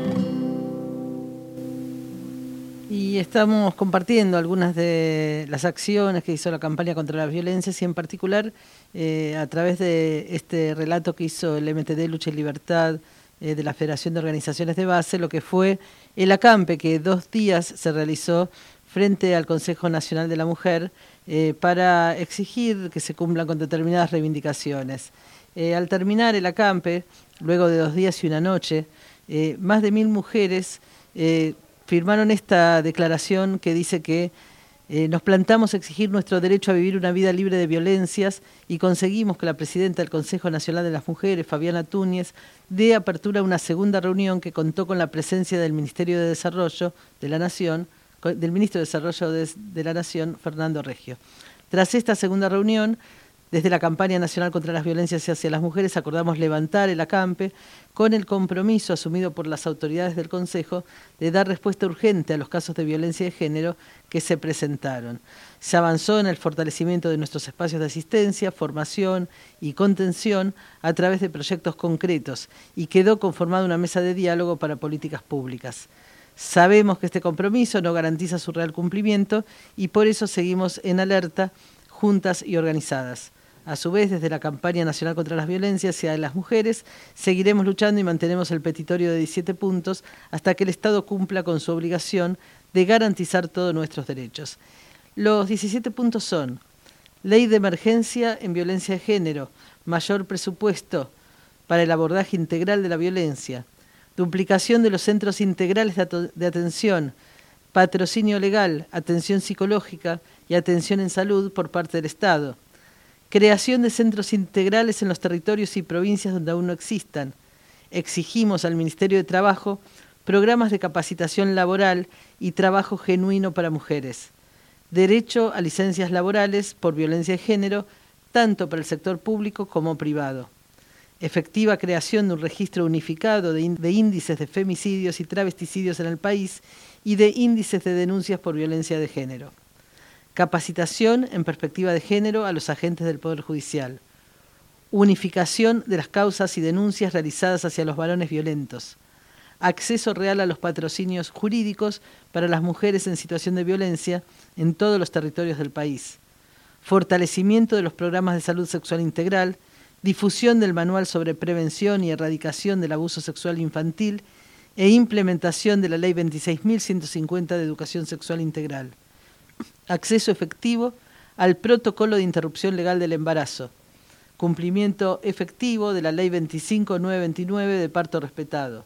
Y estamos compartiendo algunas de las acciones que hizo la campaña contra las violencias y en particular eh, a través de este relato que hizo el M T D Lucha y Libertad eh, de la Federación de Organizaciones de Base, lo que fue el acampe que dos días se realizó frente al Consejo Nacional de la Mujer eh, para exigir que se cumplan con determinadas reivindicaciones. Eh, al terminar el acampe, luego de dos días y una noche, eh, más de mil mujeres eh, firmaron esta declaración que dice que eh, nos plantamos a exigir nuestro derecho a vivir una vida libre de violencias y conseguimos que la presidenta del Consejo Nacional de las Mujeres, Fabiana Túñez, dé apertura a una segunda reunión que contó con la presencia del Ministerio de Desarrollo de la Nación, del Ministro de Desarrollo de, de la Nación, Fernando Reggio. Tras esta segunda reunión, Desde la campaña nacional contra las violencias hacia las mujeres acordamos levantar el acampe con el compromiso asumido por las autoridades del Consejo de dar respuesta urgente a los casos de violencia de género que se presentaron. Se avanzó en el fortalecimiento de nuestros espacios de asistencia, formación y contención a través de proyectos concretos y quedó conformada una mesa de diálogo para políticas públicas. Sabemos que este compromiso no garantiza su real cumplimiento y por eso seguimos en alerta, juntas y organizadas. A su vez, desde la campaña nacional contra las violencias hacia las mujeres, seguiremos luchando y mantenemos el petitorio de diecisiete puntos hasta que el Estado cumpla con su obligación de garantizar todos nuestros derechos. Los diecisiete puntos son: ley de emergencia en violencia de género, mayor presupuesto para el abordaje integral de la violencia, duplicación de los centros integrales de, de atención, patrocinio legal, atención psicológica y atención en salud por parte del Estado, creación de centros integrales en los territorios y provincias donde aún no existan. Exigimos al Ministerio de Trabajo programas de capacitación laboral y trabajo genuino para mujeres. Derecho a licencias laborales por violencia de género, tanto para el sector público como privado. Efectiva creación de un registro unificado de, de índices de femicidios y travesticidios en el país y de índices de denuncias por violencia de género. Capacitación en perspectiva de género a los agentes del Poder Judicial. Unificación de las causas y denuncias realizadas hacia los varones violentos. Acceso real a los patrocinios jurídicos para las mujeres en situación de violencia en todos los territorios del país. Fortalecimiento de los programas de salud sexual integral. Difusión del manual sobre prevención y erradicación del abuso sexual infantil e implementación de la Ley veintiséis mil ciento cincuenta de Educación Sexual Integral. Acceso efectivo al protocolo de interrupción legal del embarazo. Cumplimiento efectivo de la Ley veinticinco mil novecientos veintinueve de parto respetado.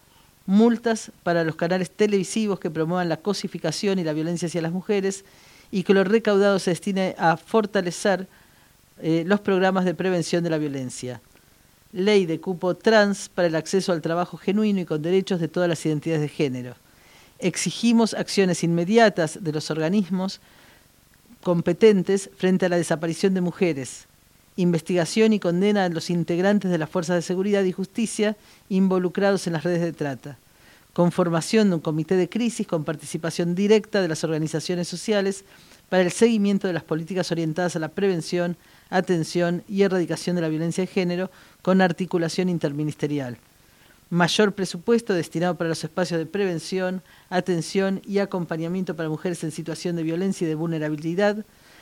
Multas para los canales televisivos que promuevan la cosificación y la violencia hacia las mujeres y que lo recaudado se destine a fortalecer eh, los programas de prevención de la violencia. Ley de cupo trans para el acceso al trabajo genuino y con derechos de todas las identidades de género. Exigimos acciones inmediatas de los organismos competentes frente a la desaparición de mujeres, investigación y condena a los integrantes de las fuerzas de seguridad y justicia involucrados en las redes de trata, conformación de un comité de crisis con participación directa de las organizaciones sociales para el seguimiento de las políticas orientadas a la prevención, atención y erradicación de la violencia de género con articulación interministerial. Mayor presupuesto destinado para los espacios de prevención, atención y acompañamiento para mujeres en situación de violencia y de vulnerabilidad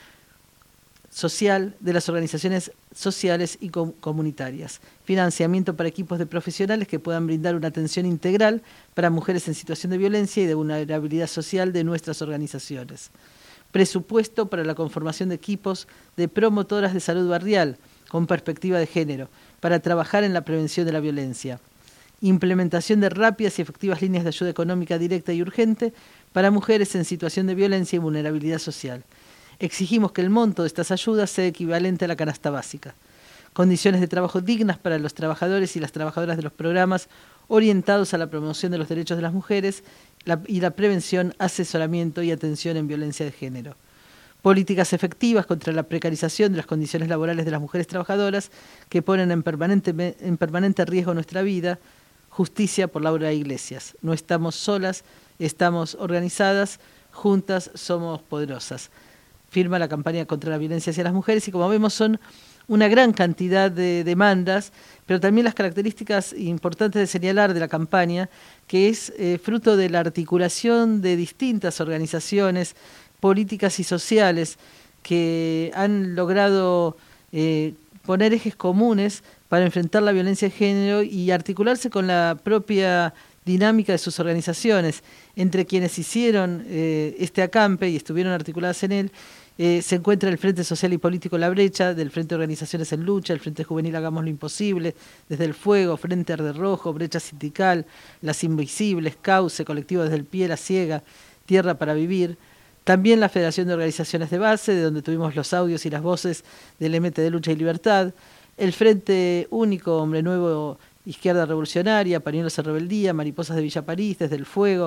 social de las organizaciones sociales y com- comunitarias. Financiamiento para equipos de profesionales que puedan brindar una atención integral para mujeres en situación de violencia y de vulnerabilidad social de nuestras organizaciones. Presupuesto para la conformación de equipos de promotoras de salud barrial con perspectiva de género para trabajar en la prevención de la violencia. Implementación de rápidas y efectivas líneas de ayuda económica directa y urgente para mujeres en situación de violencia y vulnerabilidad social. Exigimos que el monto de estas ayudas sea equivalente a la canasta básica. Condiciones de trabajo dignas para los trabajadores y las trabajadoras de los programas orientados a la promoción de los derechos de las mujeres la, y la prevención, asesoramiento y atención en violencia de género. Políticas efectivas contra la precarización de las condiciones laborales de las mujeres trabajadoras que ponen en permanente, en permanente riesgo nuestra vida. Justicia por Laura Iglesias. No estamos solas, estamos organizadas, juntas somos poderosas. Firma la campaña contra la violencia hacia las mujeres y como vemos son una gran cantidad de demandas, pero también las características importantes de señalar de la campaña, que es eh, fruto de la articulación de distintas organizaciones políticas y sociales que han logrado eh, poner ejes comunes para enfrentar la violencia de género y articularse con la propia dinámica de sus organizaciones. Entre quienes hicieron eh, este acampe y estuvieron articuladas en él, eh, se encuentra el Frente Social y Político La Brecha, del Frente de Organizaciones en Lucha, el Frente Juvenil Hagamos lo Imposible, Desde el Fuego, Frente Verde Rojo, Brecha Sindical, Las Invisibles, Cauce, Colectivo Desde el Pie, La Ciega, Tierra para Vivir. También la Federación de Organizaciones de Base, de donde tuvimos los audios y las voces del M T de Lucha y Libertad, el Frente Único, Hombre Nuevo, Izquierda Revolucionaria, Pañuelos en Rebeldía, Mariposas de Villa París, Desde el Fuego,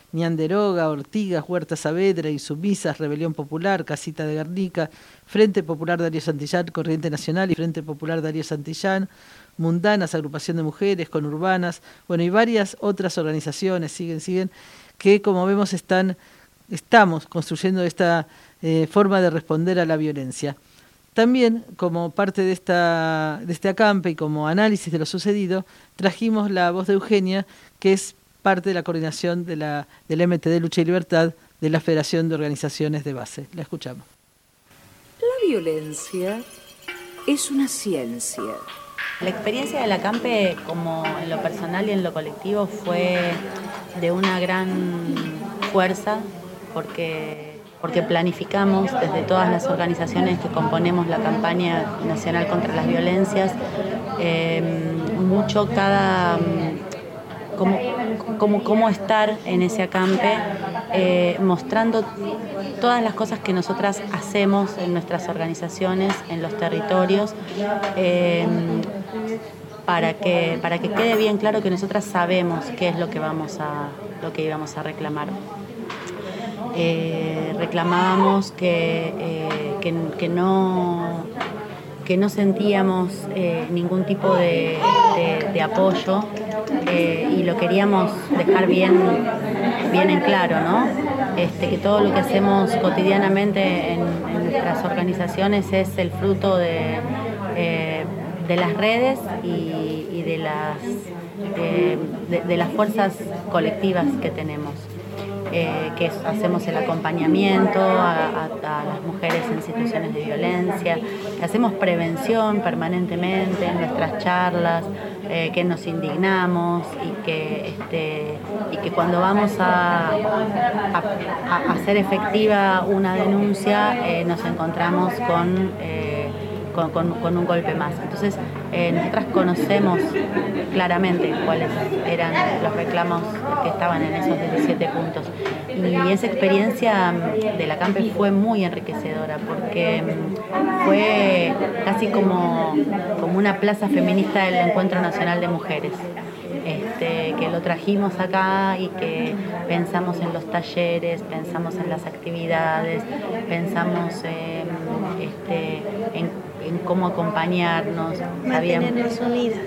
Ñanderoga, Ortigas, Huerta Saavedra, Insumisas, Rebelión Popular, Casita de Guernica, Frente Popular Darío Santillán, Corriente Nacional y Frente Popular Darío Santillán, Mundanas, Agrupación de Mujeres, Conurbanas, bueno, y varias otras organizaciones, siguen, siguen, que como vemos están, estamos construyendo esta eh, forma de responder a la violencia. También, como parte de, esta, de este acampe y como análisis de lo sucedido, trajimos la voz de Eugenia, que es parte de la coordinación de la, del M T D Lucha y Libertad de la Federación de Organizaciones de Base. La escuchamos. La violencia es una ciencia. La experiencia del acampe, como en lo personal y en lo colectivo, fue de una gran fuerza porque, porque planificamos desde todas las organizaciones que componemos la campaña nacional contra las violencias, eh, mucho cada... Cómo, cómo, cómo estar en ese acampe, eh, mostrando todas las cosas que nosotras hacemos en nuestras organizaciones, en los territorios, eh, para que, para que quede bien claro que nosotras sabemos qué es lo que vamos a, lo que íbamos a reclamar. Eh, reclamábamos que, eh, que, que no... que no sentíamos eh, ningún tipo de, de, de apoyo eh, y lo queríamos dejar bien, bien en claro, ¿no? Este, que todo lo que hacemos cotidianamente en, en nuestras organizaciones es el fruto de, eh, de las redes y, y de, las, eh, de, de las fuerzas colectivas que tenemos. Eh, que hacemos el acompañamiento a, a, a las mujeres en situaciones de violencia, que hacemos prevención permanentemente en nuestras charlas, eh, que nos indignamos y que, este, y que cuando vamos a, a, a hacer efectiva una denuncia eh, nos encontramos con... Eh, Con, con, con un golpe más. Entonces, eh, nosotras conocemos claramente cuáles eran los reclamos que estaban en esos diecisiete puntos. Y esa experiencia del acampe fue muy enriquecedora porque fue casi como, como una plaza feminista del Encuentro Nacional de Mujeres. Este, que lo trajimos acá y que pensamos en los talleres, pensamos en las actividades, pensamos en, este, en, en cómo acompañarnos. Mantenernos unidas.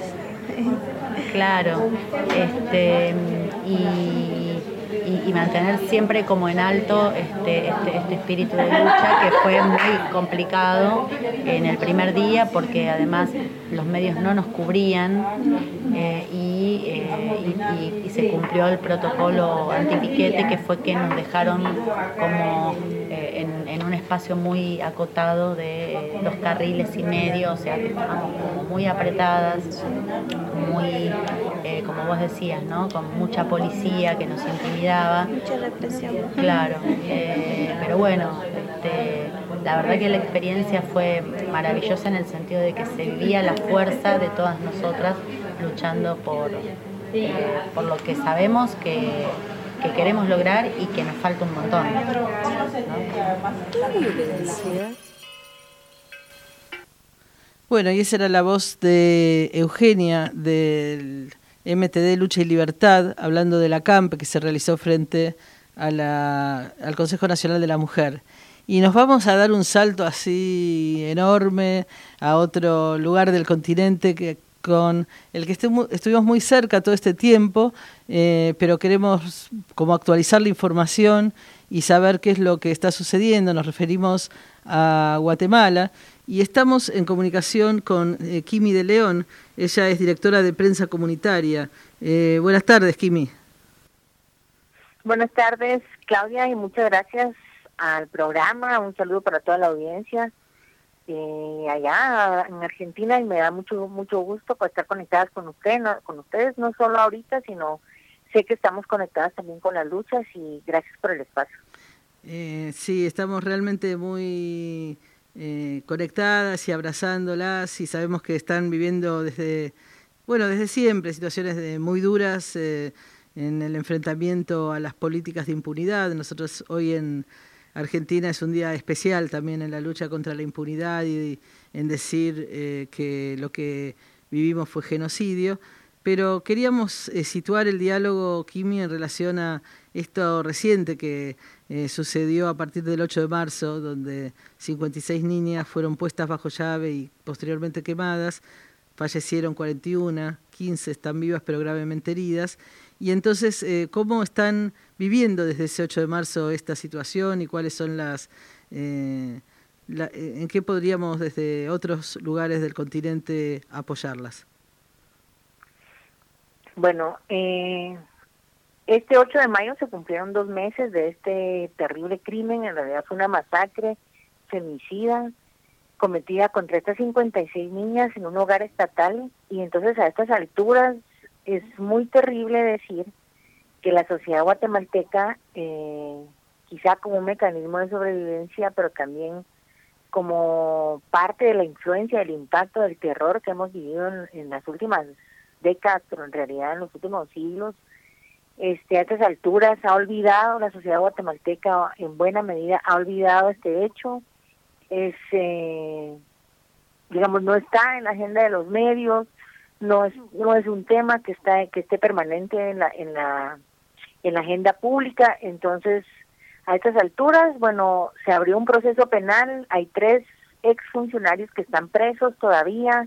Claro, este, y, y, y mantener siempre como en alto este, este, este espíritu de lucha que fue muy complicado en el primer día porque además los medios no nos cubrían eh, y, eh, y, y, y se cumplió el protocolo antipiquete que fue que nos dejaron como eh, en, en un espacio muy acotado de eh, dos carriles y medio, o sea que estábamos como muy apretadas, muy, eh, como vos decías, ¿no? Con mucha policía que nos intimidaba. Mucha represión. Claro, eh, pero bueno, este, la verdad que la experiencia fue maravillosa en el sentido de que se vivía la fuerza de todas nosotras luchando por, eh, por lo que sabemos que, que queremos lograr y que nos falta un montón, ¿no? ¿Qué violencia? Bueno, y esa era la voz de Eugenia del M T D Lucha y Libertad, hablando del acampe que se realizó frente a la, al Consejo Nacional de la Mujer. Y nos vamos a dar un salto así enorme a otro lugar del continente que, con el que estu- estuvimos muy cerca todo este tiempo, eh, pero queremos como actualizar la información y saber qué es lo que está sucediendo. Nos referimos a Guatemala y estamos en comunicación con eh, Kimi de León. Ella es directora de prensa comunitaria. Eh, buenas tardes, Kimi. Buenas tardes, Claudia, y muchas gracias al programa. Un saludo para toda la audiencia eh, allá en Argentina, y me da mucho mucho gusto por estar conectadas con ustedes, no, con ustedes no solo ahorita, sino sé que estamos conectadas también con las luchas, y gracias por el espacio. Eh, sí, estamos realmente muy eh, conectadas y abrazándolas, y sabemos que están viviendo desde, bueno, desde siempre situaciones de, muy duras eh, en el enfrentamiento a las políticas de impunidad. Nosotros hoy en Argentina es un día especial también en la lucha contra la impunidad y en decir eh, que lo que vivimos fue genocidio. pero queríamos eh, situar el diálogo, Kimi, en relación a esto reciente que eh, sucedió a partir del ocho de marzo, donde cincuenta y seis niñas fueron puestas bajo llave y posteriormente quemadas, fallecieron cuarenta y una, quince están vivas pero gravemente heridas. Y entonces, eh, ¿cómo están viviendo desde ese ocho de marzo esta situación y cuáles son las... Eh, la, en qué podríamos desde otros lugares del continente apoyarlas? Bueno, eh, este ocho de mayo se cumplieron dos meses de este terrible crimen. En realidad fue una masacre femicida cometida contra estas cincuenta y seis niñas en un hogar estatal, y entonces a estas alturas es muy terrible decir que la sociedad guatemalteca, eh, quizá como un mecanismo de sobrevivencia, pero también como parte de la influencia, del impacto del terror que hemos vivido en, en las últimas décadas, pero en realidad en los últimos siglos, este, a estas alturas ha olvidado, la sociedad guatemalteca en buena medida ha olvidado este hecho. Es, eh, digamos, no está en la agenda de los medios, no es no es un tema que está que esté permanente en la en la en la agenda pública. Entonces, a estas alturas, bueno, se abrió un proceso penal, hay tres exfuncionarios que están presos todavía,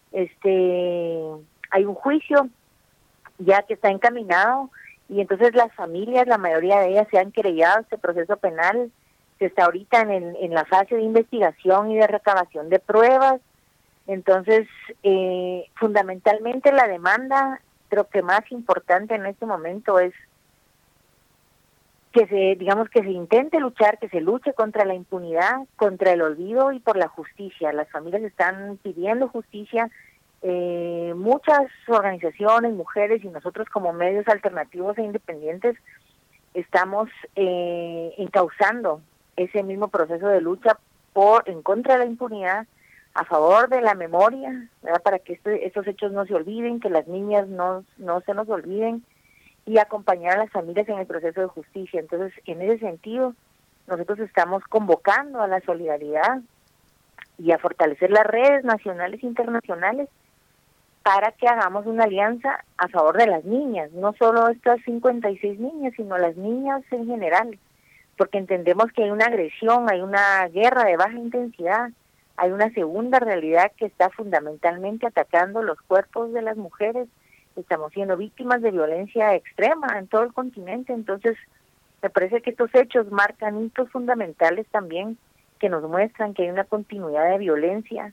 este hay un juicio ya que está encaminado, y entonces las familias, la mayoría de ellas se han querellado este proceso penal, que está ahorita en, el, en la fase de investigación y de recabación de pruebas. Entonces, eh, fundamentalmente la demanda, creo que más importante en este momento es que se, digamos, que se intente luchar, que se luche contra la impunidad, contra el olvido y por la justicia. Las familias están pidiendo justicia. Eh, muchas organizaciones, mujeres y nosotros como medios alternativos e independientes estamos eh, encauzando ese mismo proceso de lucha por en contra de la impunidad, a favor de la memoria, ¿verdad? Para que este, estos hechos no se olviden, que las niñas no, no se nos olviden, y acompañar a las familias en el proceso de justicia. Entonces, en ese sentido, nosotros estamos convocando a la solidaridad y a fortalecer las redes nacionales e internacionales para que hagamos una alianza a favor de las niñas, no solo estas cincuenta y seis niñas, sino las niñas en general, porque entendemos que hay una agresión, hay una guerra de baja intensidad, hay una segunda realidad que está fundamentalmente atacando los cuerpos de las mujeres. Estamos siendo víctimas de violencia extrema en todo el continente. Entonces, me parece que estos hechos marcan hitos fundamentales también que nos muestran que hay una continuidad de violencia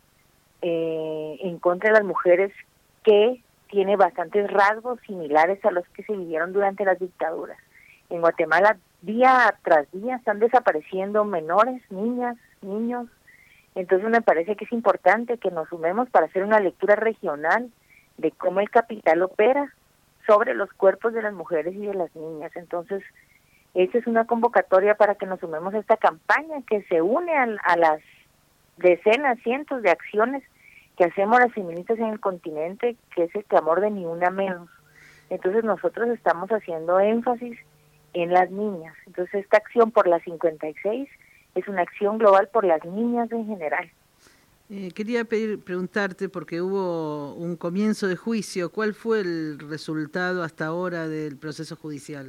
eh, en contra de las mujeres que tiene bastantes rasgos similares a los que se vivieron durante las dictaduras. En Guatemala, día tras día, están desapareciendo menores, niñas, niños. Entonces me parece que es importante que nos sumemos para hacer una lectura regional de cómo el capital opera sobre los cuerpos de las mujeres y de las niñas. Entonces, esta es una convocatoria para que nos sumemos a esta campaña que se une a, a las decenas, cientos de acciones que hacemos las feministas en el continente, que es el clamor de ni una menos. Entonces nosotros estamos haciendo énfasis en las niñas. Entonces esta acción por las cincuenta y seis es una acción global por las niñas en general. Eh, quería pedir, preguntarte, porque hubo un comienzo de juicio, ¿cuál fue el resultado hasta ahora del proceso judicial?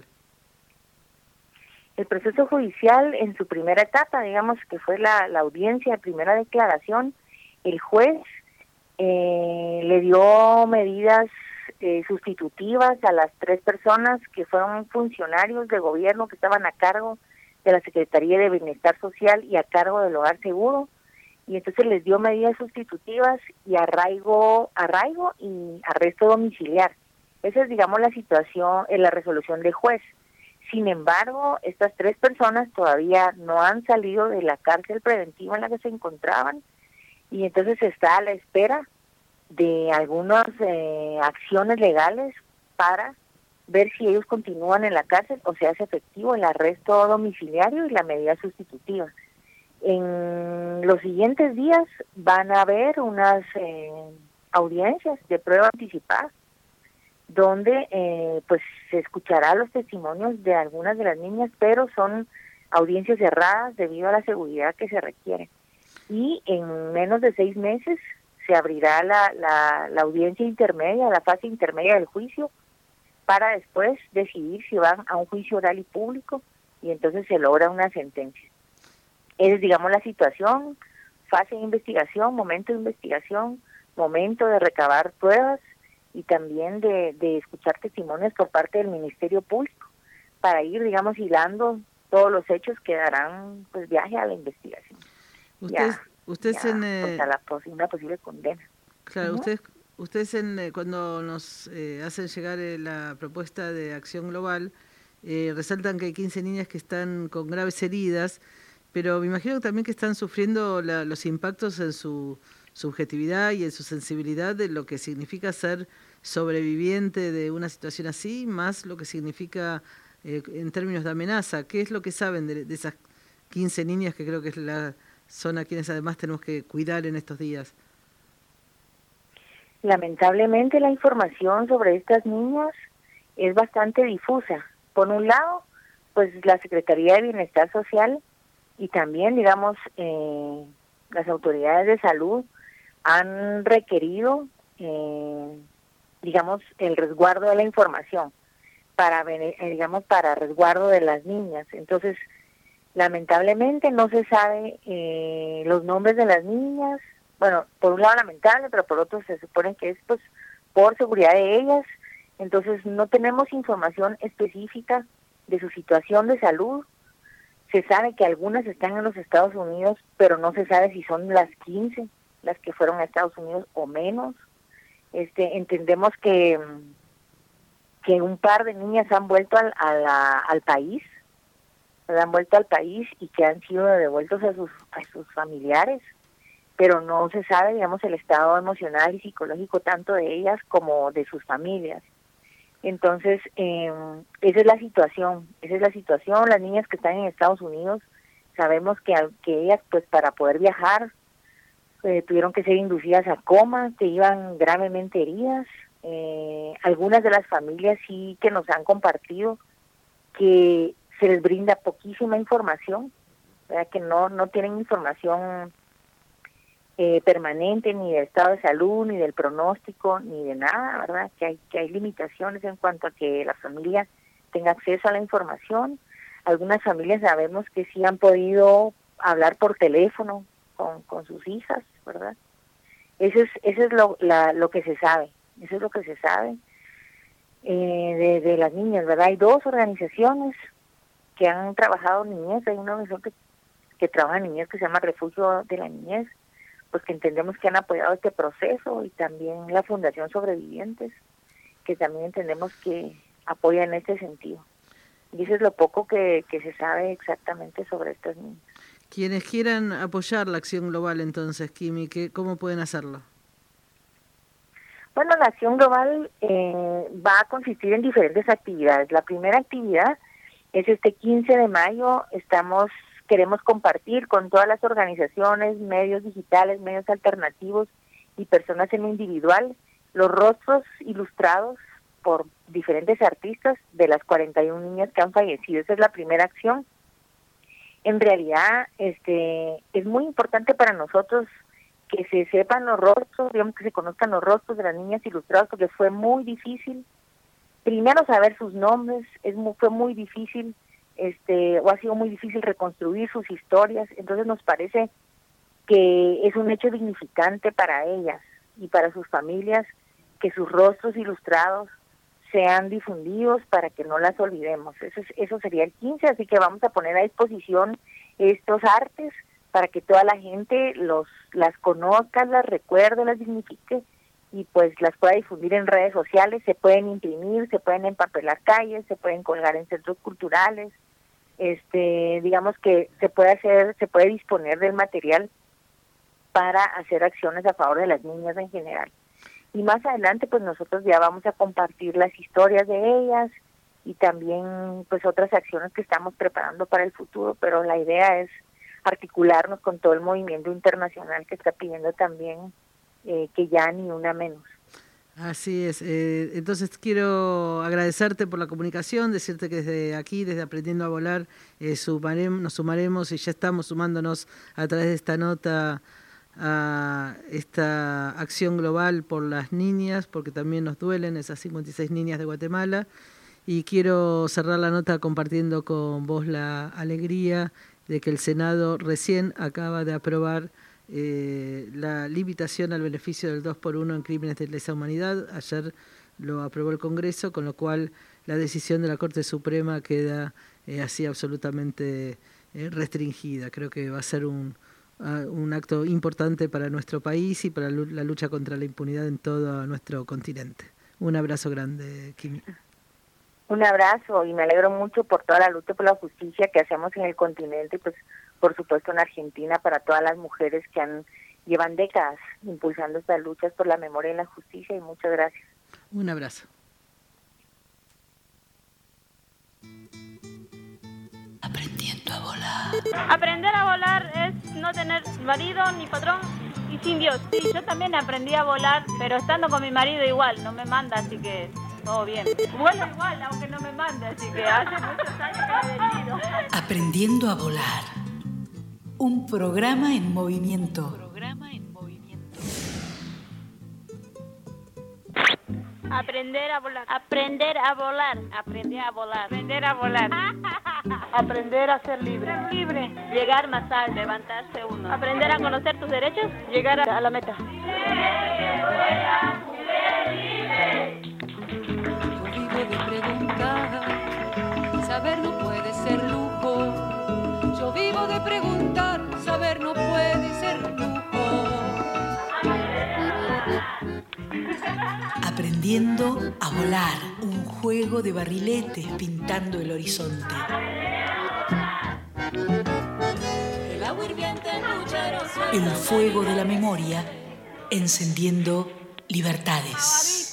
El proceso judicial en su primera etapa, digamos que fue la, la audiencia de primera declaración, el juez eh, le dio medidas eh, sustitutivas a las tres personas que fueron funcionarios de gobierno que estaban a cargo de la Secretaría de Bienestar Social y a cargo del Hogar Seguro, y entonces les dio medidas sustitutivas y arraigo, arraigo y arresto domiciliar. Esa es, digamos, la situación en la resolución del juez. Sin embargo, estas tres personas todavía no han salido de la cárcel preventiva en la que se encontraban, y entonces está a la espera de algunas eh, acciones legales para ver si ellos continúan en la cárcel o se hace efectivo el arresto domiciliario y la medida sustitutiva. En los siguientes días van a haber unas eh, audiencias de prueba anticipada donde eh, pues se escuchará los testimonios de algunas de las niñas, pero son audiencias cerradas debido a la seguridad que se requiere. Y en menos de seis meses se abrirá la, la, la audiencia intermedia, la fase intermedia del juicio, para después decidir si van a un juicio oral y público, y entonces se logra una sentencia. Esa es, digamos, la situación, fase de investigación, momento de investigación, momento de recabar pruebas y también de, de escuchar testimonios por parte del Ministerio Público, para ir, digamos, hilando todos los hechos que darán pues viaje a la investigación. Ustedes, ya, ustedes ya, en... pues, a la pos una posible condena. Claro, ¿No? ustedes, ustedes en, eh, cuando nos eh, hacen llegar eh, la propuesta de acción global, eh, resaltan que hay quince niñas que están con graves heridas, pero me imagino también que están sufriendo la, los impactos en su subjetividad y en su sensibilidad de lo que significa ser sobreviviente de una situación así, más lo que significa eh, en términos de amenaza. ¿Qué es lo que saben de, de esas quince niñas que creo que es la, son a quienes además tenemos que cuidar en estos días? Lamentablemente la información sobre estas niñas es bastante difusa. Por un lado, pues la Secretaría de Bienestar Social y también, digamos, eh, las autoridades de salud han requerido, eh, digamos, el resguardo de la información para, digamos, para resguardo de las niñas. Entonces, lamentablemente no se sabe eh, los nombres de las niñas. Bueno, por un lado lamentable, pero por otro se supone que es pues por seguridad de ellas. Entonces no tenemos información específica de su situación de salud. Se sabe que algunas están en los Estados Unidos, pero no se sabe si son las quince las que fueron a Estados Unidos o menos. Este, entendemos que, que un par de niñas han vuelto al, a la, al país, han vuelto al país y que han sido devueltos a sus, a sus familiares, pero no se sabe, digamos, el estado emocional y psicológico tanto de ellas como de sus familias. Entonces, eh, esa es la situación, esa es la situación. Las niñas que están en Estados Unidos, sabemos que, que ellas, pues para poder viajar, eh, tuvieron que ser inducidas a coma, que iban gravemente heridas. Eh, algunas de las familias sí que nos han compartido que se les brinda poquísima información, ¿verdad? Que no, no tienen información Eh, permanente ni del estado de salud, ni del pronóstico, ni de nada, ¿verdad? Que hay, que hay limitaciones en cuanto a que la familia tenga acceso a la información. Algunas familias sabemos que sí han podido hablar por teléfono con, con sus hijas, ¿verdad? Eso es, eso es lo, la, lo que se sabe, eso es lo que se sabe eh, de, de las niñas, ¿verdad? Hay dos organizaciones que han trabajado niñez, hay una organización que, que trabaja en niñez que se llama Refugio de la Niñez, pues que entendemos que han apoyado este proceso, y también la Fundación Sobrevivientes, que también entendemos que apoya en este sentido. Y eso es lo poco que, que se sabe exactamente sobre estas niñas. Quienes quieran apoyar la acción global, entonces, Kimi, ¿qué, ¿cómo pueden hacerlo? Bueno, la acción global eh, va a consistir en diferentes actividades. La primera actividad es este quince de mayo, estamos queremos compartir con todas las organizaciones, medios digitales, medios alternativos y personas en lo individual los rostros ilustrados por diferentes artistas de las cuarenta y una niñas que han fallecido. Esa es la primera acción. En realidad, este, es muy importante para nosotros que se sepan los rostros, digamos que se conozcan los rostros de las niñas ilustradas, porque fue muy difícil, primero saber sus nombres, es muy, fue muy difícil, este, o ha sido muy difícil reconstruir sus historias. Entonces nos parece que es un hecho dignificante para ellas y para sus familias que sus rostros ilustrados sean difundidos para que no las olvidemos. Eso, es, eso sería el quince, así que vamos a poner a disposición estos artes para que toda la gente los las conozca, las recuerde, las dignifique y pues las pueda difundir en redes sociales. Se pueden imprimir, se pueden empapelar calles, se pueden colgar en centros culturales. Este, digamos que se puede hacer, se puede disponer del material para hacer acciones a favor de las niñas en general. Y más adelante pues nosotros ya vamos a compartir las historias de ellas y también pues otras acciones que estamos preparando para el futuro, pero la idea es articularnos con todo el movimiento internacional que está pidiendo también eh, que ya ni una menos. Así es. Eh, entonces quiero agradecerte por la comunicación, decirte que desde aquí, desde Aprendiendo a Volar, eh, sumaremos, nos sumaremos y ya estamos sumándonos a través de esta nota a esta acción global por las niñas, porque también nos duelen esas cincuenta y seis niñas de Guatemala. Y quiero cerrar la nota compartiendo con vos la alegría de que el Senado recién acaba de aprobar eh, la limitación al beneficio del dos por uno en crímenes de lesa humanidad. Ayer lo aprobó el Congreso, con lo cual la decisión de la Corte Suprema queda eh, así absolutamente eh, restringida. Creo que va a ser un, uh, un acto importante para nuestro país y para la lucha contra la impunidad en todo nuestro continente. Un abrazo grande, Kimi. Un abrazo y me alegro mucho por toda la lucha por la justicia que hacemos en el continente y pues por supuesto en Argentina para todas las mujeres que han llevan décadas impulsando estas luchas por la memoria y la justicia, y muchas gracias. Un abrazo. Aprendiendo a volar. Aprender a volar es no tener marido ni patrón y sin Dios. Sí, yo también aprendí a volar, pero estando con mi marido igual, no me manda, así que todo bien. Vuelo igual, aunque no me mande, así que hace muchos años que he venido. Aprendiendo a volar. Un programa en movimiento. Programa en movimiento. Aprender a volar. Aprender a volar. Aprender a volar. Aprender a volar. Aprender a ser libre. Ser libre. Llegar más alto. Levantarse uno. Aprender a conocer tus derechos. Llegar a la meta. Yo vivo de preguntar, saber no puede ser lujo. Yo vivo de preguntar, saber no puede ser lujo. Aprendiendo a volar, un juego de barriletes pintando el horizonte. El fuego de la memoria encendiendo libertades.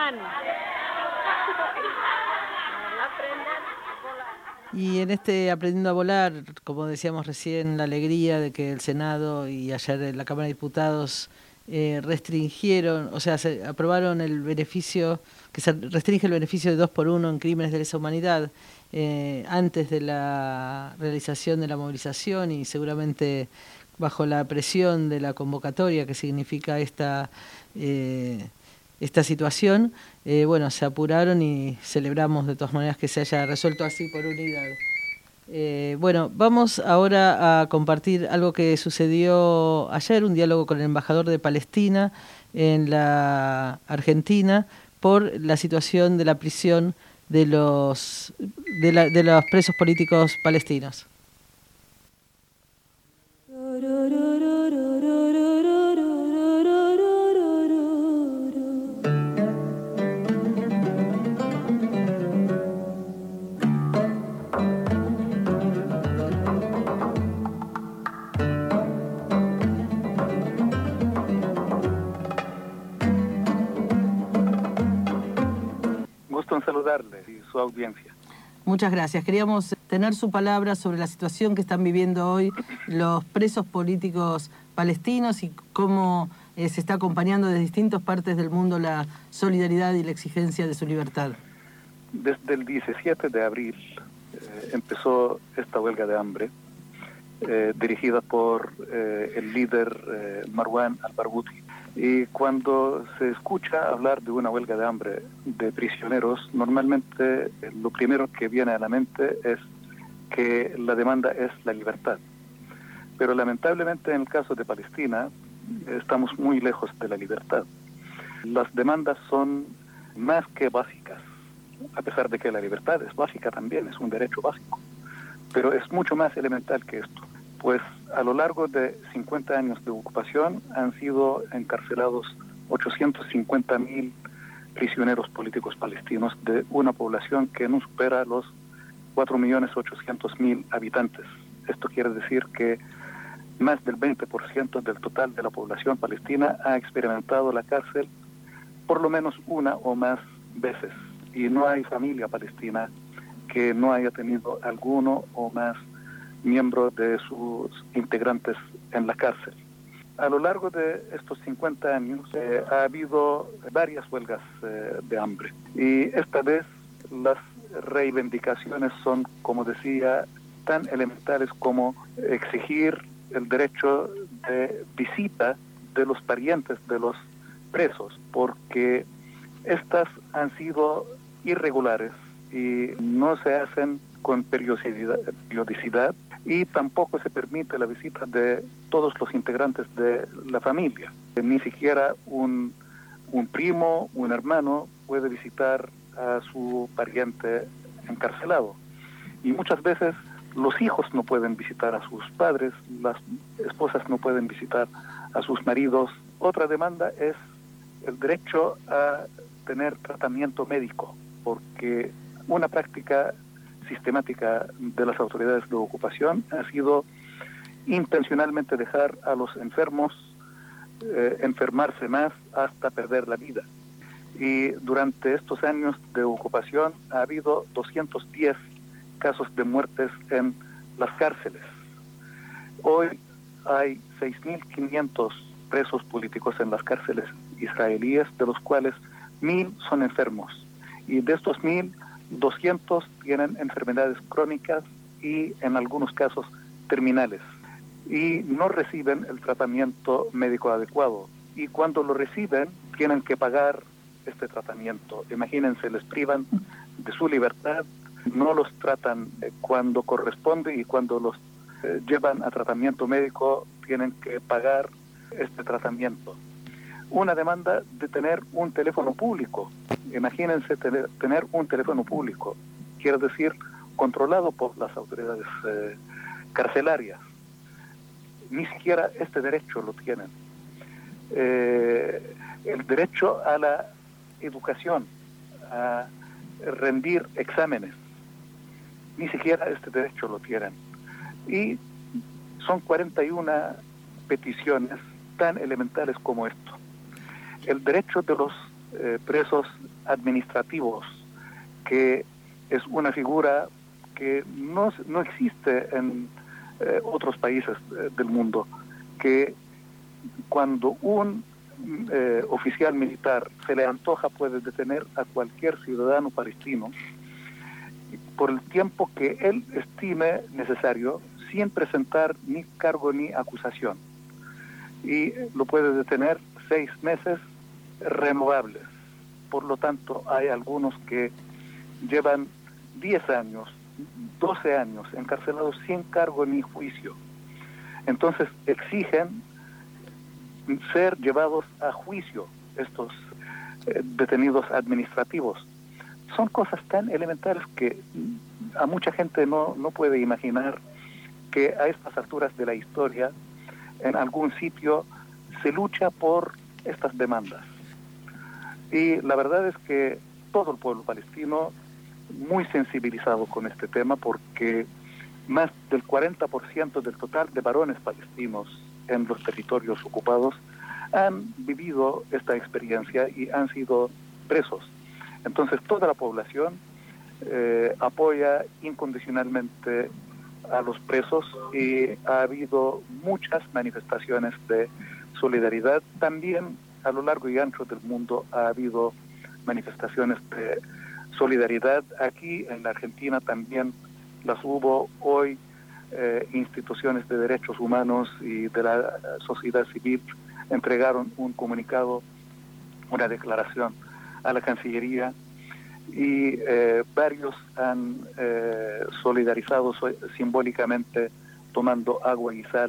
Y en este Aprendiendo a Volar, como decíamos recién, la alegría de que el Senado y ayer en la Cámara de Diputados eh, restringieron, o sea, se aprobaron el beneficio, que se restringe el beneficio de dos por uno en crímenes de lesa humanidad eh, antes de la realización de la movilización y seguramente bajo la presión de la convocatoria que significa esta... Eh, esta situación, eh, bueno, se apuraron y celebramos de todas maneras que se haya resuelto así por unidad. Eh, bueno, vamos ahora a compartir algo que sucedió ayer, un diálogo con el embajador de Palestina en la Argentina por la situación de la prisión de los, de, la, de los presos políticos palestinos. En saludarle y su audiencia. Muchas gracias. Queríamos tener su palabra sobre la situación que están viviendo hoy los presos políticos palestinos y cómo eh, se está acompañando de distintas partes del mundo la solidaridad y la exigencia de su libertad. Desde el diecisiete de abril eh, empezó esta huelga de hambre eh, dirigida por eh, el líder eh, Marwan al-Barghouti. Y cuando se escucha hablar de una huelga de hambre de prisioneros, normalmente lo primero que viene a la mente es que la demanda es la libertad. Pero lamentablemente en el caso de Palestina estamos muy lejos de la libertad. Las demandas son más que básicas, a pesar de que la libertad es básica también, es un derecho básico. Pero es mucho más elemental que esto. Pues a lo largo de cincuenta años de ocupación han sido encarcelados ochocientos cincuenta mil prisioneros políticos palestinos de una población que no supera los cuatro millones ochocientos mil habitantes. Esto quiere decir que más del veinte por ciento del total de la población palestina ha experimentado la cárcel por lo menos una o más veces. Y no hay familia palestina que no haya tenido alguno o más miembros de sus integrantes en la cárcel. A lo largo de estos cincuenta años eh, ha habido varias huelgas eh, de hambre y esta vez las reivindicaciones son, como decía, tan elementales como exigir el derecho de visita de los parientes de los presos, porque estas han sido irregulares y no se hacen con periodicidad, periodicidad y tampoco se permite la visita de todos los integrantes de la familia. Ni siquiera un, un primo, un hermano puede visitar a su pariente encarcelado. Y muchas veces los hijos no pueden visitar a sus padres, las esposas no pueden visitar a sus maridos. Otra demanda es el derecho a tener tratamiento médico, porque una práctica sistemática de las autoridades de ocupación ha sido intencionalmente dejar a los enfermos eh, enfermarse más hasta perder la vida. Y durante estos años de ocupación ha habido doscientos diez casos de muertes en las cárceles. Hoy hay seis mil quinientos presos políticos en las cárceles israelíes, de los cuales mil son enfermos. Y de estos mil, doscientos tienen enfermedades crónicas y en algunos casos terminales. Y no reciben el tratamiento médico adecuado. Y cuando lo reciben, tienen que pagar este tratamiento. Imagínense, les privan de su libertad, no los tratan eh, cuando corresponde y cuando los eh, llevan a tratamiento médico tienen que pagar este tratamiento. Una demanda de tener un teléfono público. Imagínense tener, tener un teléfono público, quiere decir controlado por las autoridades eh, carcelarias. Ni siquiera este derecho lo tienen. Eh, el derecho a la educación, a rendir exámenes, ni siquiera este derecho lo tienen. Y son cuarenta y una peticiones tan elementales como esto. El derecho de los eh, presos administrativos, que es una figura que no, no existe en eh, otros países eh, del mundo, que cuando un eh, oficial militar se le antoja puede detener a cualquier ciudadano palestino por el tiempo que él estime necesario, sin presentar ni cargo ni acusación. Y lo puede detener seis meses renovables. Por lo tanto, hay algunos que llevan diez años, doce años encarcelados sin cargo ni juicio. Entonces exigen ser llevados a juicio estos eh, detenidos administrativos. Son cosas tan elementales que a mucha gente no, no puede imaginar que a estas alturas de la historia en algún sitio se lucha por estas demandas. Y la verdad es que todo el pueblo palestino muy sensibilizado con este tema, porque más del cuarenta por ciento del total de varones palestinos en los territorios ocupados han vivido esta experiencia y han sido presos. Entonces toda la población eh, apoya incondicionalmente a los presos y ha habido muchas manifestaciones de solidaridad. También a lo largo y ancho del mundo ha habido manifestaciones de solidaridad. Aquí en la Argentina también las hubo. Hoy eh, instituciones de derechos humanos y de la sociedad civil entregaron un comunicado, una declaración a la Cancillería, y eh, varios han eh, solidarizado simbólicamente tomando agua y sal.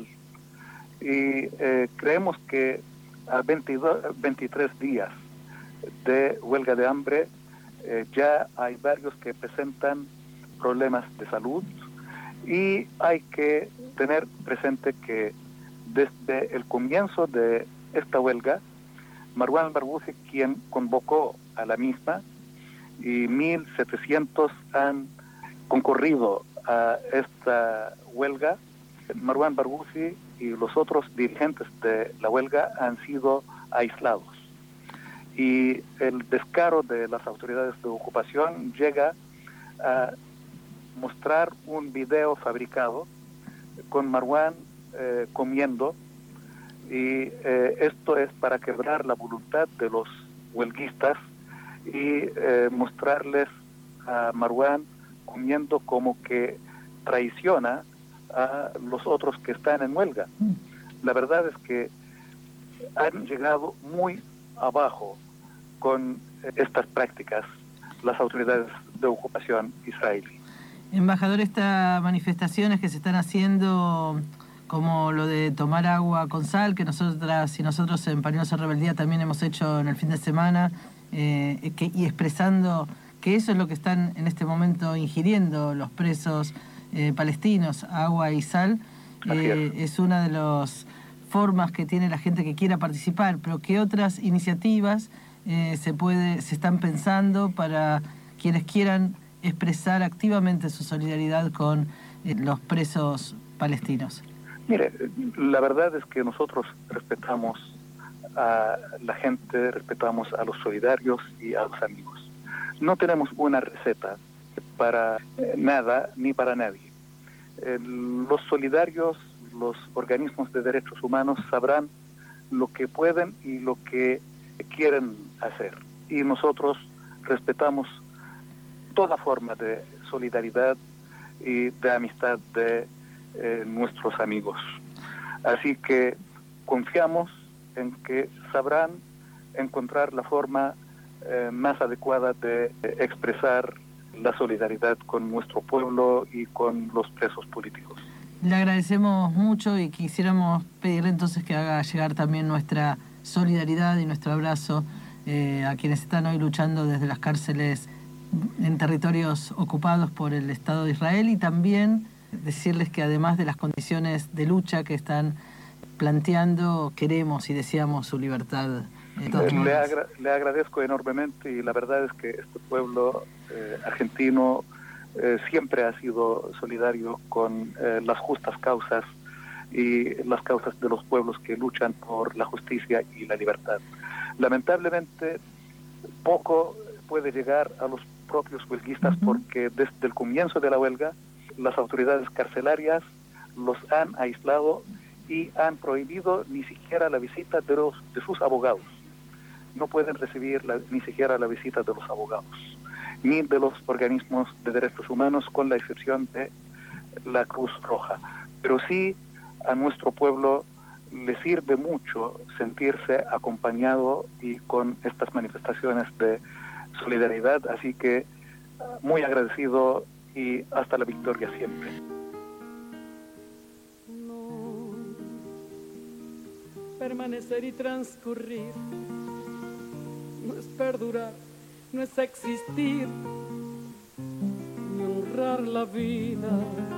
Y eh, creemos que a veintidós, veintitrés días de huelga de hambre eh, ya hay varios que presentan problemas de salud, y hay que tener presente que desde el comienzo de esta huelga, Marwan al-Barghouti, quien convocó a la misma, y mil setecientos han concurrido a esta huelga. Marwan al-Barghouti y los otros dirigentes de la huelga han sido aislados. Y el descaro de las autoridades de ocupación llega a mostrar un video fabricado con Marwan eh, comiendo, y eh, esto es para quebrar la voluntad de los huelguistas y eh, mostrarles a Marwan comiendo como que traiciona a los otros que están en huelga. la verdad es que han llegado muy abajo con estas prácticas las autoridades de ocupación israelí. Embajador, estas manifestaciones que se están haciendo, como lo de tomar agua con sal, que nosotras y nosotros en Pañuelos en Rebeldía también hemos hecho en el fin de semana, eh, que, y expresando que eso es lo que están en este momento ingiriendo los presos eh, palestinos, agua y sal, eh, es. es una de las formas que tiene la gente que quiera participar, pero ¿qué otras iniciativas eh, se puede, se están pensando para quienes quieran expresar activamente su solidaridad con eh, los presos palestinos? Mire, la verdad es que nosotros respetamos a la gente, respetamos a los solidarios y a los amigos. No tenemos una receta para eh, nada ni para nadie. Eh, los solidarios, los organismos de derechos humanos sabrán lo que pueden y lo que quieren hacer. Y nosotros respetamos toda forma de solidaridad y de amistad de eh, nuestros amigos. Así que confiamos en que sabrán encontrar la forma eh, más adecuada de eh, expresar la solidaridad con nuestro pueblo y con los presos políticos. Le agradecemos mucho y quisiéramos pedirle entonces que haga llegar también nuestra solidaridad y nuestro abrazo eh, a quienes están hoy luchando desde las cárceles en territorios ocupados por el Estado de Israel, y también decirles que además de las condiciones de lucha que están planteando, queremos y deseamos su libertad. De todos le, agra le agradezco enormemente, y la verdad es que este pueblo eh, argentino eh, siempre ha sido solidario con eh, las justas causas y las causas de los pueblos que luchan por la justicia y la libertad. Lamentablemente, poco puede llegar a los propios huelguistas, uh-huh. porque desde el comienzo de la huelga las autoridades carcelarias los han aislado y han prohibido ni siquiera la visita de, los, de sus abogados. No pueden recibir la, ni siquiera la visita de los abogados, ni de los organismos de derechos humanos, con la excepción de la Cruz Roja. Pero sí, a nuestro pueblo le sirve mucho sentirse acompañado y con estas manifestaciones de solidaridad, así que muy agradecido y hasta la victoria siempre. No, permanecer y transcurrir no es perdurar, no es existir, ni honrar la vida.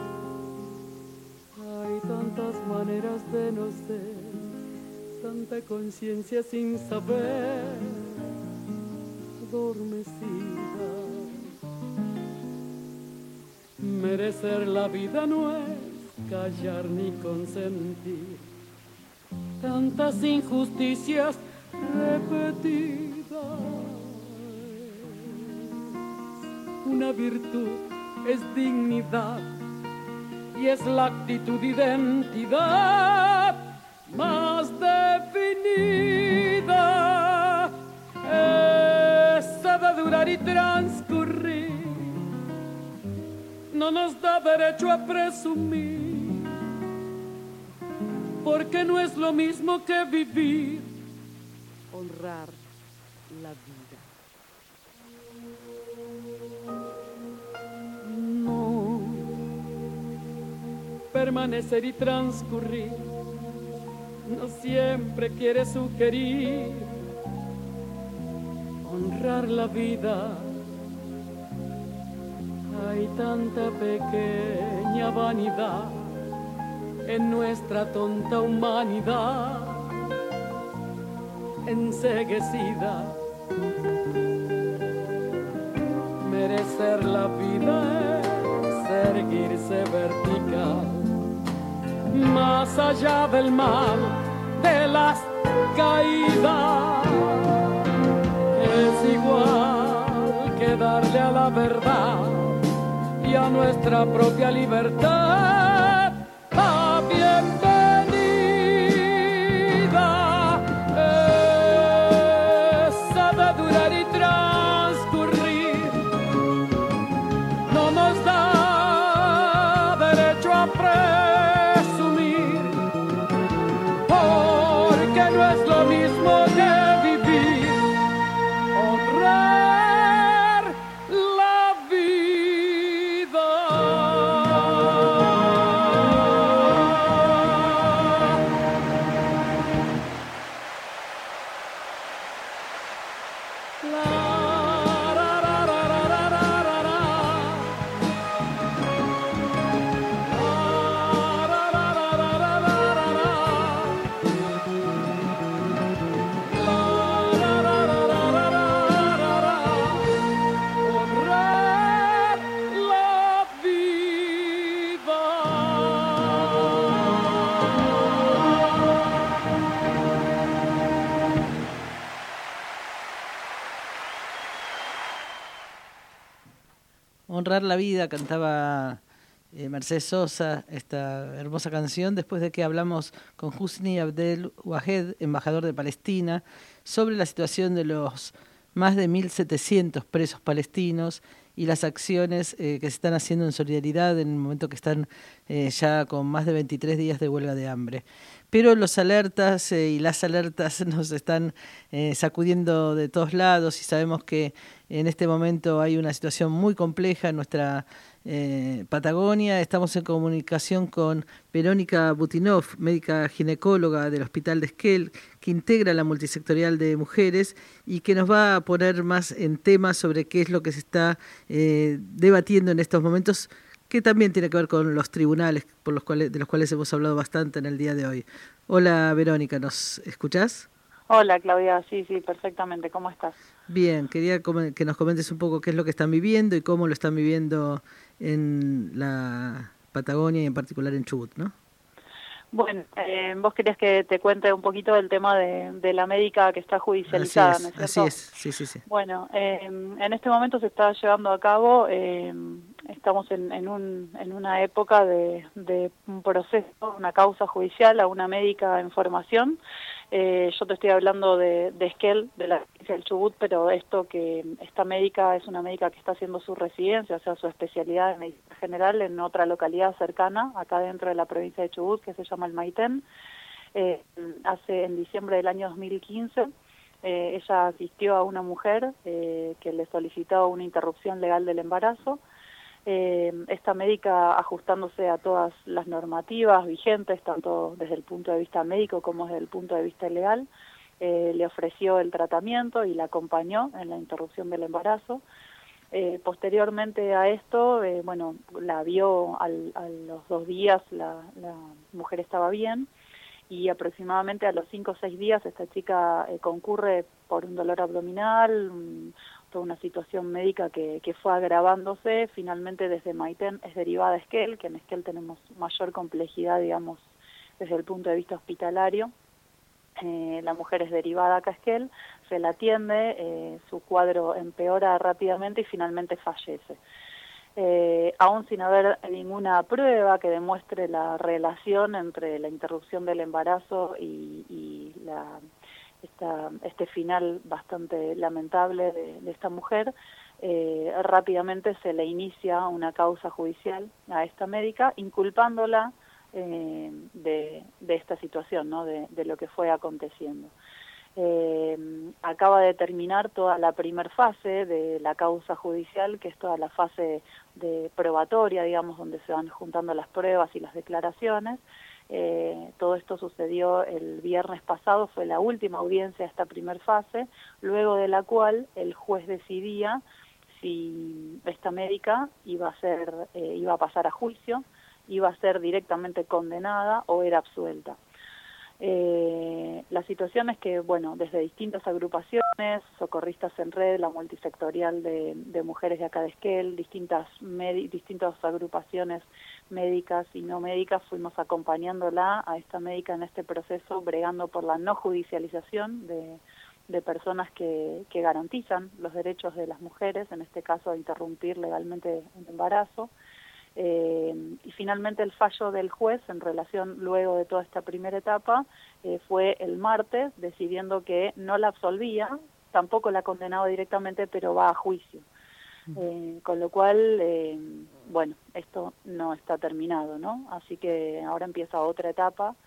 Hay tantas maneras de no ser, tanta conciencia sin saber, adormecida. Merecer la vida no es callar ni consentir tantas injusticias repetidas. Una virtud es dignidad y es la actitud identidad más definida, esa de durar y transcurrir no nos da derecho a presumir, porque no es lo mismo que vivir, honrar la vida. No, permanecer y transcurrir no siempre quiere sugerir honrar la vida. Hay tanta pequeña vanidad en nuestra tonta humanidad, enceguecida. Merecer la vida es erguirse vertical, más allá del mal, de las caídas. Es igual que darle a la verdad y a nuestra propia libertad la bienvenida, esa de durar y transcurrir no nos da derecho a presumir, es lo mismo que vivir, honrar la vida. Honrar la vida, cantaba eh, Mercedes Sosa, esta hermosa canción, después de que hablamos con Husni Abdel Wahed, embajador de Palestina, sobre la situación de los más de mil setecientos presos palestinos y las acciones eh, que se están haciendo en solidaridad en el momento que están eh, ya con más de veintitrés días de huelga de hambre. Pero los alertas eh, y las alertas nos están eh, sacudiendo de todos lados y sabemos que en este momento hay una situación muy compleja en nuestra eh, Patagonia. Estamos en comunicación con Verónica Butinov, médica ginecóloga del Hospital de Esquel, que integra la multisectorial de mujeres y que nos va a poner más en tema sobre qué es lo que se está eh, debatiendo en estos momentos, que también tiene que ver con los tribunales, por los cuales, de los cuales hemos hablado bastante en el día de hoy. Hola Verónica, ¿nos escuchás? Hola Claudia, sí, sí, perfectamente, ¿cómo estás? Bien, quería que nos comentes un poco qué es lo que están viviendo y cómo lo están viviendo en la Patagonia y en particular en Chubut, ¿no? Bueno, eh, vos querías que te cuente un poquito del tema de, de la médica que está judicializada, así es, ¿no es cierto? Así es, sí, sí, sí. Bueno, eh, en este momento se está llevando a cabo, eh, estamos en, en, un, en una época de, de un proceso, una causa judicial a una médica en formación. Eh, yo te estoy hablando de, de Esquel, de la provincia del Chubut, pero esto que esta médica es una médica que está haciendo su residencia, o sea, su especialidad en medicina general en otra localidad cercana, acá dentro de la provincia de Chubut, que se llama el Maitén. Eh, hace en diciembre del año dos mil quince, eh, ella asistió a una mujer eh, que le solicitó una interrupción legal del embarazo. Eh, esta médica, ajustándose a todas las normativas vigentes, tanto desde el punto de vista médico como desde el punto de vista legal, eh, le ofreció el tratamiento y la acompañó en la interrupción del embarazo. Eh, posteriormente a esto, eh, bueno, la vio al, a los dos días, la, la mujer estaba bien, y aproximadamente a los cinco o seis días esta chica eh, concurre por un dolor abdominal, un, toda una situación médica que, que fue agravándose. Finalmente desde Maitén es derivada a Esquel, que en Esquel tenemos mayor complejidad, digamos, desde el punto de vista hospitalario. Eh, la mujer es derivada acá a Esquel, se la atiende, eh, su cuadro empeora rápidamente y finalmente fallece. Eh, aún sin haber ninguna prueba que demuestre la relación entre la interrupción del embarazo y, y la... Esta, este final bastante lamentable de, de esta mujer, eh, rápidamente se le inicia una causa judicial a esta médica, inculpándola eh, de, de esta situación, ¿no? de, de lo que fue aconteciendo. Eh, acaba de terminar toda la primer fase de la causa judicial, que es toda la fase de probatoria, digamos, donde se van juntando las pruebas y las declaraciones. Eh, todo esto sucedió el viernes pasado, fue la última audiencia de esta primer fase, luego de la cual el juez decidía si esta médica iba a ser, eh, iba a pasar a juicio, iba a ser directamente condenada o era absuelta. Eh, la situación es que, bueno, desde distintas agrupaciones, Socorristas en Red, la multisectorial de, de mujeres de acá de Esquel, distintas, distintas agrupaciones médicas y no médicas, fuimos acompañándola a esta médica en este proceso, bregando por la no judicialización de, de personas que, que garantizan los derechos de las mujeres, en este caso a interrumpir legalmente un embarazo. Eh, y finalmente el fallo del juez en relación, luego de toda esta primera etapa, eh, fue el martes, decidiendo que no la absolvía, tampoco la condenaba directamente, pero va a juicio. Eh, con lo cual, eh, bueno, esto no está terminado, ¿no? Así que ahora empieza otra etapa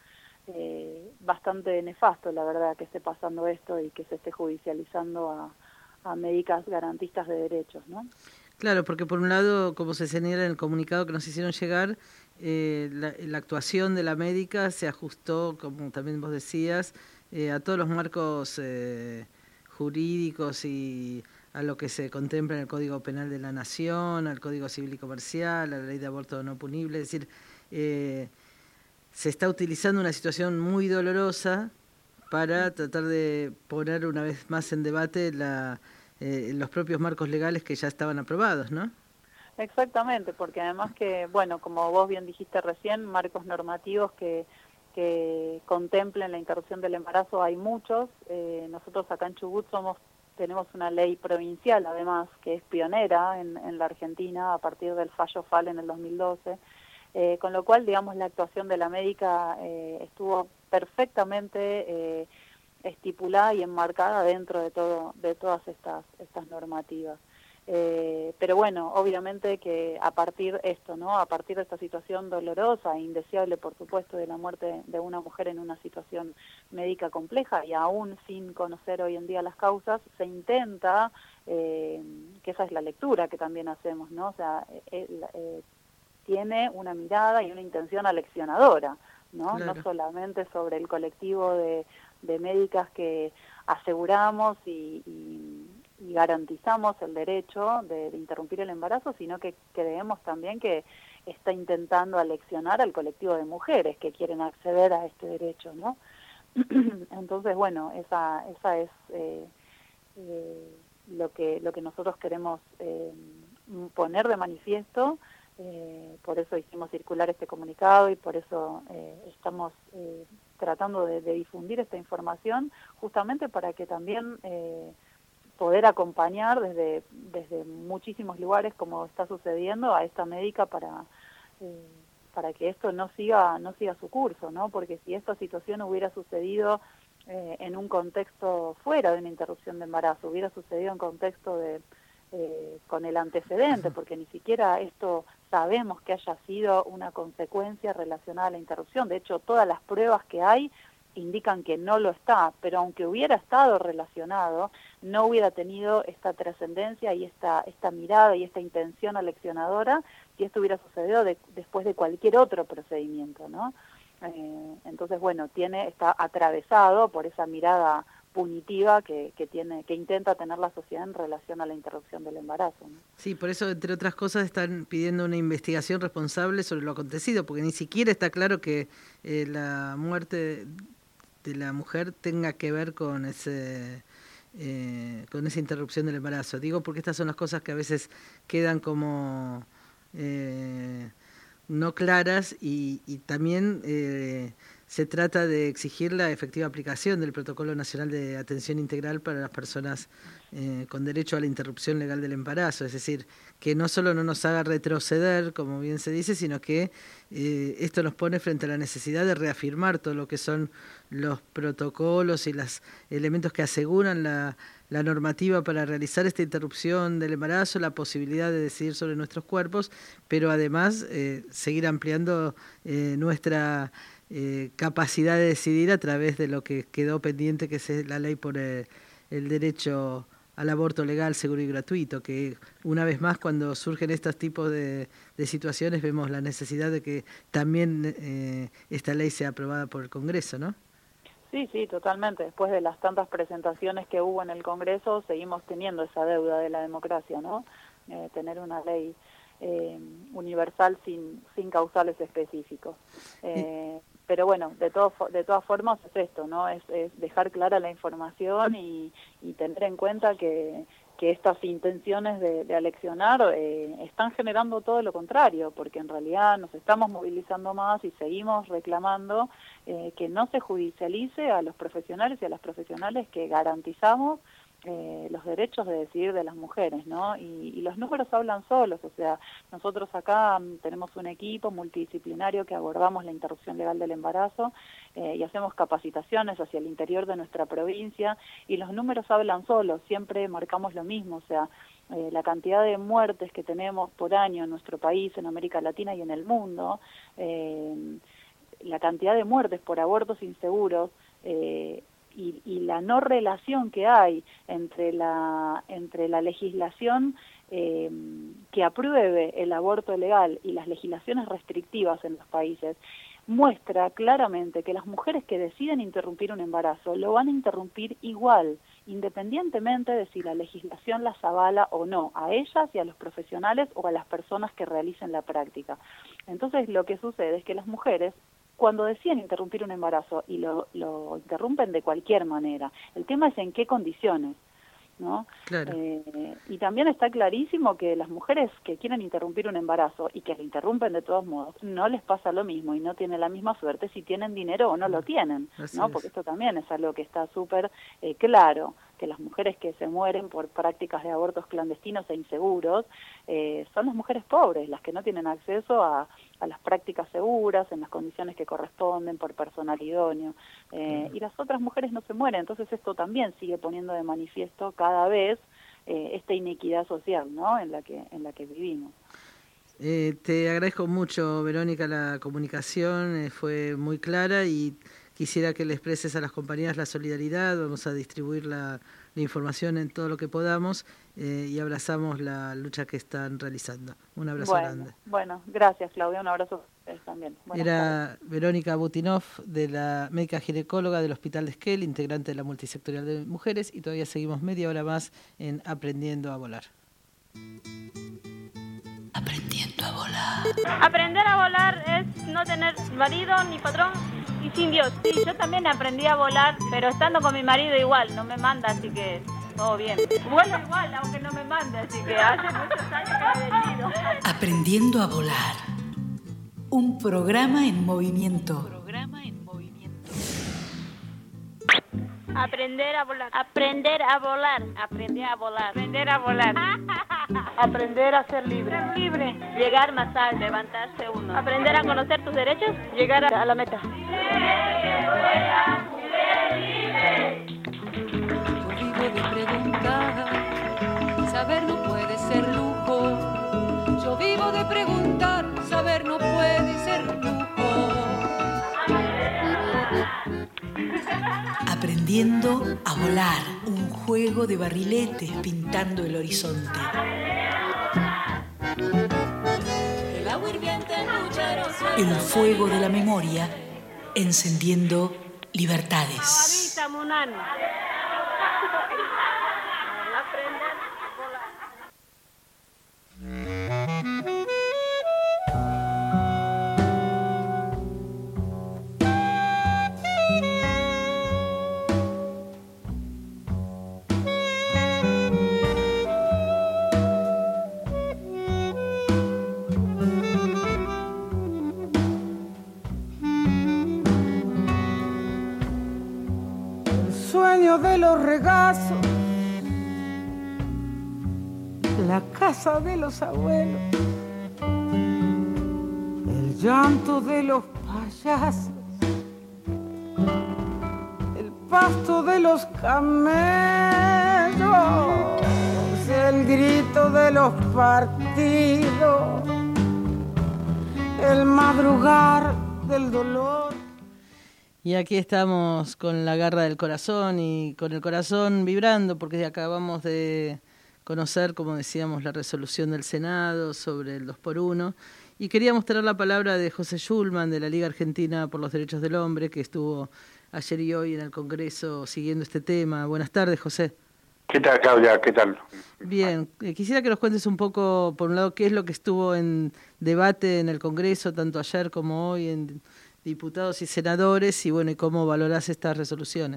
eh, bastante nefasto, la verdad, que esté pasando esto y que se esté judicializando a, a médicas garantistas de derechos, ¿no? Claro, porque por un lado, como se señala en el comunicado que nos hicieron llegar, eh, la, la actuación de la médica se ajustó, como también vos decías, eh, a todos los marcos eh, jurídicos y a lo que se contempla en el Código Penal de la Nación, al Código Civil y Comercial, a la Ley de Aborto No Punible. Es decir, eh, se está utilizando una situación muy dolorosa para tratar de poner una vez más en debate la, eh, los propios marcos legales que ya estaban aprobados, ¿no? Exactamente, porque además que, bueno, como vos bien dijiste recién, marcos normativos que, que contemplen la interrupción del embarazo hay muchos. Eh, nosotros acá en Chubut somos tenemos una ley provincial, además, que es pionera en, en la Argentina a partir del fallo F A L en el dos mil doce, eh, con lo cual, digamos, la actuación de la médica eh, estuvo perfectamente eh, estipulada y enmarcada dentro de todo de todas estas estas normativas. Eh, pero bueno, obviamente que a partir de esto, ¿no? A partir de esta situación dolorosa e indeseable, por supuesto, de la muerte de una mujer en una situación médica compleja y aún sin conocer hoy en día las causas, se intenta, eh, que esa es la lectura que también hacemos, ¿no? O sea, eh, eh, tiene una mirada y una intención aleccionadora, ¿no? Claro. No solamente sobre el colectivo de, de médicas que aseguramos y, y y garantizamos el derecho de, de interrumpir el embarazo, sino que creemos también que está intentando aleccionar al colectivo de mujeres que quieren acceder a este derecho, ¿no? Entonces, bueno, esa esa es eh, eh, lo que lo que nosotros queremos eh, poner de manifiesto, eh, por eso hicimos circular este comunicado y por eso eh, estamos eh, tratando de, de difundir esta información, justamente para que también eh, poder acompañar desde desde muchísimos lugares, como está sucediendo, a esta médica para eh, para que esto no siga no siga su curso, ¿no? Porque si esta situación hubiera sucedido eh, en un contexto fuera de una interrupción de embarazo, hubiera sucedido en contexto de eh, con el antecedente, porque ni siquiera esto sabemos que haya sido una consecuencia relacionada a la interrupción. De hecho, todas las pruebas que hay indican que no lo está, pero aunque hubiera estado relacionado, no hubiera tenido esta trascendencia y esta esta mirada y esta intención aleccionadora si esto hubiera sucedido de, después de cualquier otro procedimiento, ¿no? Eh, entonces, bueno, tiene está atravesado por esa mirada punitiva que, que tiene que intenta tener la sociedad en relación a la interrupción del embarazo, ¿no? Sí, por eso, entre otras cosas, están pidiendo una investigación responsable sobre lo acontecido, porque ni siquiera está claro que eh, la muerte de la mujer tenga que ver con ese eh, con esa interrupción del embarazo. Digo porque estas son las cosas que a veces quedan como eh, no claras y, y también eh, se trata de exigir la efectiva aplicación del Protocolo Nacional de Atención Integral para las personas eh, con derecho a la interrupción legal del embarazo, es decir, que no solo no nos haga retroceder, como bien se dice, sino que eh, esto nos pone frente a la necesidad de reafirmar todo lo que son los protocolos y los elementos que aseguran la, la normativa para realizar esta interrupción del embarazo, la posibilidad de decidir sobre nuestros cuerpos, pero además eh, seguir ampliando eh, nuestra eh, capacidad de decidir a través de lo que quedó pendiente, que es la ley por el, el derecho al aborto legal, seguro y gratuito, que una vez más cuando surgen estos tipos de, de situaciones vemos la necesidad de que también eh, esta ley sea aprobada por el Congreso, ¿no? Sí, sí, totalmente. Después de las tantas presentaciones que hubo en el Congreso, seguimos teniendo esa deuda de la democracia, ¿no? Eh, tener una ley eh, universal sin, sin causales específicos. Eh, pero bueno, de, todo, de todas formas es esto, ¿no? Es, es dejar clara la información y, y tener en cuenta que, que estas intenciones de, de aleccionar eh, están generando todo lo contrario, porque en realidad nos estamos movilizando más y seguimos reclamando eh, que no se judicialice a los profesionales y a las profesionales que garantizamos Eh, los derechos de decidir de las mujeres, ¿no? Y, y los números hablan solos, o sea, nosotros acá um, tenemos un equipo multidisciplinario que abordamos la interrupción legal del embarazo eh, y hacemos capacitaciones hacia el interior de nuestra provincia y los números hablan solos, siempre marcamos lo mismo, o sea, eh, la cantidad de muertes que tenemos por año en nuestro país, en América Latina y en el mundo, eh, la cantidad de muertes por abortos inseguros eh, y, y la no relación que hay entre la, entre la legislación eh, que apruebe el aborto legal y las legislaciones restrictivas en los países, muestra claramente que las mujeres que deciden interrumpir un embarazo lo van a interrumpir igual, independientemente de si la legislación las avala o no, a ellas y a los profesionales o a las personas que realicen la práctica. Entonces lo que sucede es que las mujeres, cuando deciden interrumpir un embarazo, y lo, lo interrumpen de cualquier manera, el tema es en qué condiciones, ¿no? Claro. Eh, y también está clarísimo que las mujeres que quieren interrumpir un embarazo y que lo interrumpen de todos modos, no les pasa lo mismo y no tienen la misma suerte si tienen dinero o no lo tienen, Así ¿no? es. Porque esto también es algo que está súper eh, claro, que las mujeres que se mueren por prácticas de abortos clandestinos e inseguros eh, son las mujeres pobres, las que no tienen acceso a, a las prácticas seguras, en las condiciones que corresponden, por personal idóneo. Eh, y las otras mujeres no se mueren, entonces esto también sigue poniendo de manifiesto cada vez eh, esta inequidad social, ¿no? en la que en la que vivimos. Eh, te agradezco mucho, Verónica, la comunicación, eh, fue muy clara y quisiera que le expreses a las compañeras la solidaridad. Vamos a distribuir la, la información en todo lo que podamos eh, y abrazamos la lucha que están realizando. Un abrazo bueno, grande. Bueno, gracias, Claudia, un abrazo a ustedes también. Buenas Era tardes. Verónica Butinov, de la médica ginecóloga del Hospital de Esquel, integrante de la multisectorial de mujeres, y todavía seguimos media hora más en Aprendiendo a Volar. Aprendiendo a volar. Aprender a volar es no tener marido ni patrón y sin Dios. Sí, yo también aprendí a volar, pero estando con mi marido igual, no me manda, así que todo bien. Vuelo igual, aunque no me mande, así que hace muchos años que me he venido. Aprendiendo a volar. Un programa en movimiento. Aprender a volar. Aprender a volar. Aprender a volar. Aprender a volar. Aprender a ser libre. Ser libre. Llegar más alto. Levantarse uno. Aprender a conocer tus derechos. Llegar a, a la meta. Yo vivo de preguntar, saber no puede ser lujo. Yo vivo de preguntar, saber no puede ser lujo. Aprendiendo a volar, un juego de barriletes pintando el horizonte. El fuego de la memoria encendiendo libertades. Ahorita, Munano. De los regazos, la casa de los abuelos, el llanto de los payasos, el pasto de los camellos, el grito de los partidos, el madrugar del dolor. Y aquí estamos con la garra del corazón y con el corazón vibrando porque acabamos de conocer, como decíamos, la resolución del Senado sobre el dos por uno y queríamos tener la palabra de José Schulman de la Liga Argentina por los Derechos del Hombre, que estuvo ayer y hoy en el Congreso siguiendo este tema. Buenas tardes, José. ¿Qué tal, Claudia? ¿Qué tal? Bien, eh, quisiera que nos cuentes un poco, por un lado, qué es lo que estuvo en debate en el Congreso, tanto ayer como hoy, en diputados y senadores, y bueno, y cómo valorás estas resoluciones.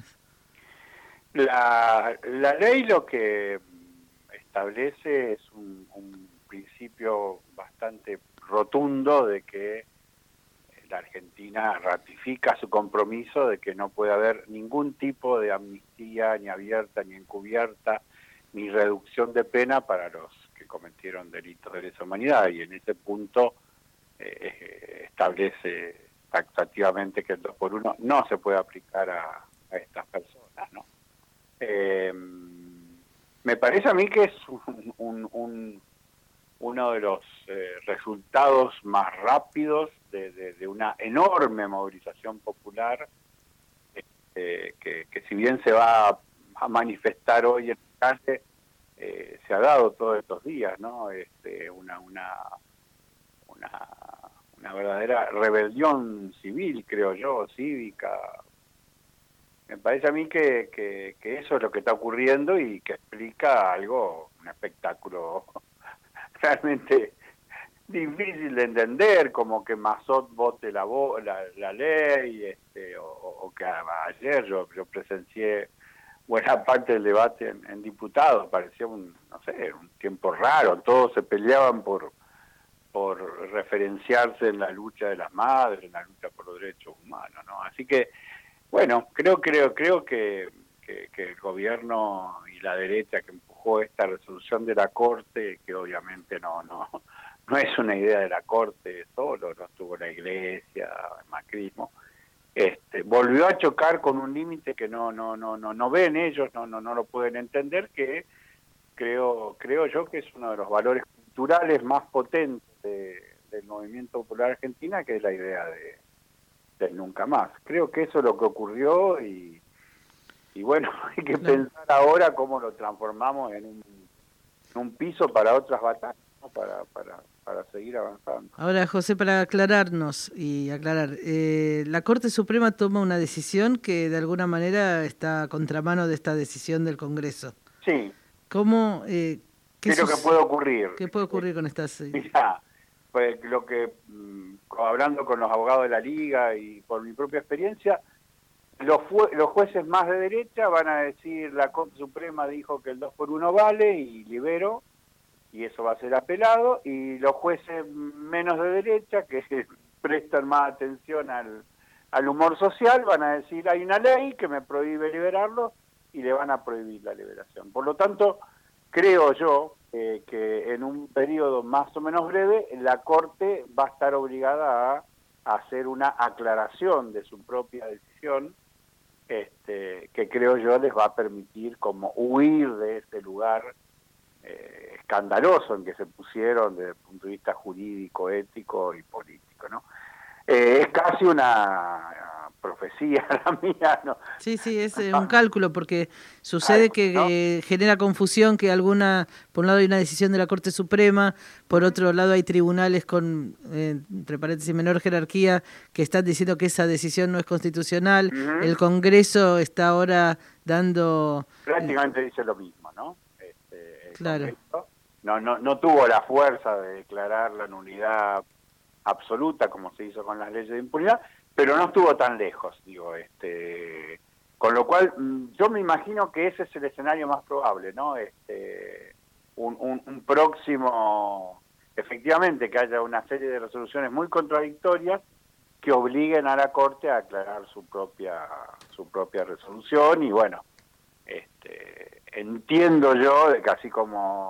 La, la ley lo que establece es un, un principio bastante rotundo de que la Argentina ratifica su compromiso de que no puede haber ningún tipo de amnistía, ni abierta, ni encubierta, ni reducción de pena para los que cometieron delitos de lesa humanidad, y en ese punto eh, establece taxativamente que el dos por uno no se puede aplicar a, a estas personas, ¿no? Eh, me parece a mí que es un, un, un, uno de los eh, resultados más rápidos de, de, de una enorme movilización popular eh, que, que si bien se va a, a manifestar hoy en la calle, eh, se ha dado todos estos días, ¿no? Este, una, una, una, una verdadera rebelión civil, creo yo, cívica. Me parece a mí que, que, que eso es lo que está ocurriendo y que explica algo, un espectáculo realmente difícil de entender, como que Mazot vote la, la, la ley, este, o, o que ayer yo, yo presencié buena parte del debate en, en diputados, parecía un, no sé, un tiempo raro, todos se peleaban por por referenciarse en la lucha de las madres, en la lucha por los derechos humanos, ¿no? Así que, bueno, creo, creo, creo que, que, que el gobierno y la derecha que empujó esta resolución de la Corte, que obviamente no, no, no es una idea de la Corte solo, no estuvo la Iglesia, el macrismo, este, volvió a chocar con un límite que no, no, no, no, no ven ellos, no, no, no lo pueden entender, que creo, creo yo que es uno de los valores culturales más potentes de, del movimiento popular argentina, que es la idea de del nunca más. Creo que eso es lo que ocurrió y, y bueno, hay que claro. pensar ahora cómo lo transformamos en un, en un piso para otras batallas, ¿no? para, para, para seguir avanzando. Ahora, José, para aclararnos y aclarar, eh, la Corte Suprema toma una decisión que de alguna manera está a contramano de esta decisión del Congreso. Sí. ¿Cómo? Eh, ¿Qué es lo que puede ocurrir? ¿Qué puede ocurrir con estas? Mirá, pues lo que, hablando con los abogados de la Liga y por mi propia experiencia, los, los jueces más de derecha van a decir, la Corte Suprema dijo que el dos por uno vale y libero, y eso va a ser apelado, y los jueces menos de derecha, que prestan más atención al, al humor social, van a decir, hay una ley que me prohíbe liberarlo, y le van a prohibir la liberación. Por lo tanto, creo yo eh, que en un periodo más o menos breve la Corte va a estar obligada a, a hacer una aclaración de su propia decisión, este, que creo yo les va a permitir como huir de ese lugar eh, escandaloso en que se pusieron desde el punto de vista jurídico, ético y político, ¿no? Eh, es casi una profecía la mía, ¿no? Sí, sí, es eh, un cálculo, porque sucede que ¿no? eh, genera confusión que alguna, por un lado hay una decisión de la Corte Suprema, por otro lado hay tribunales con, eh, entre paréntesis, menor jerarquía, que están diciendo que esa decisión no es constitucional, uh-huh. El Congreso está ahora dando... Prácticamente eh, dice lo mismo, ¿no? Este, claro. Congreso no, no, no tuvo la fuerza de declarar la nulidad absoluta como se hizo con las leyes de impunidad, pero no estuvo tan lejos, digo, este, con lo cual yo me imagino que ese es el escenario más probable, ¿no? Este, un, un, un próximo, efectivamente, que haya una serie de resoluciones muy contradictorias que obliguen a la Corte a aclarar su propia su propia resolución y bueno, este, entiendo yo de que así como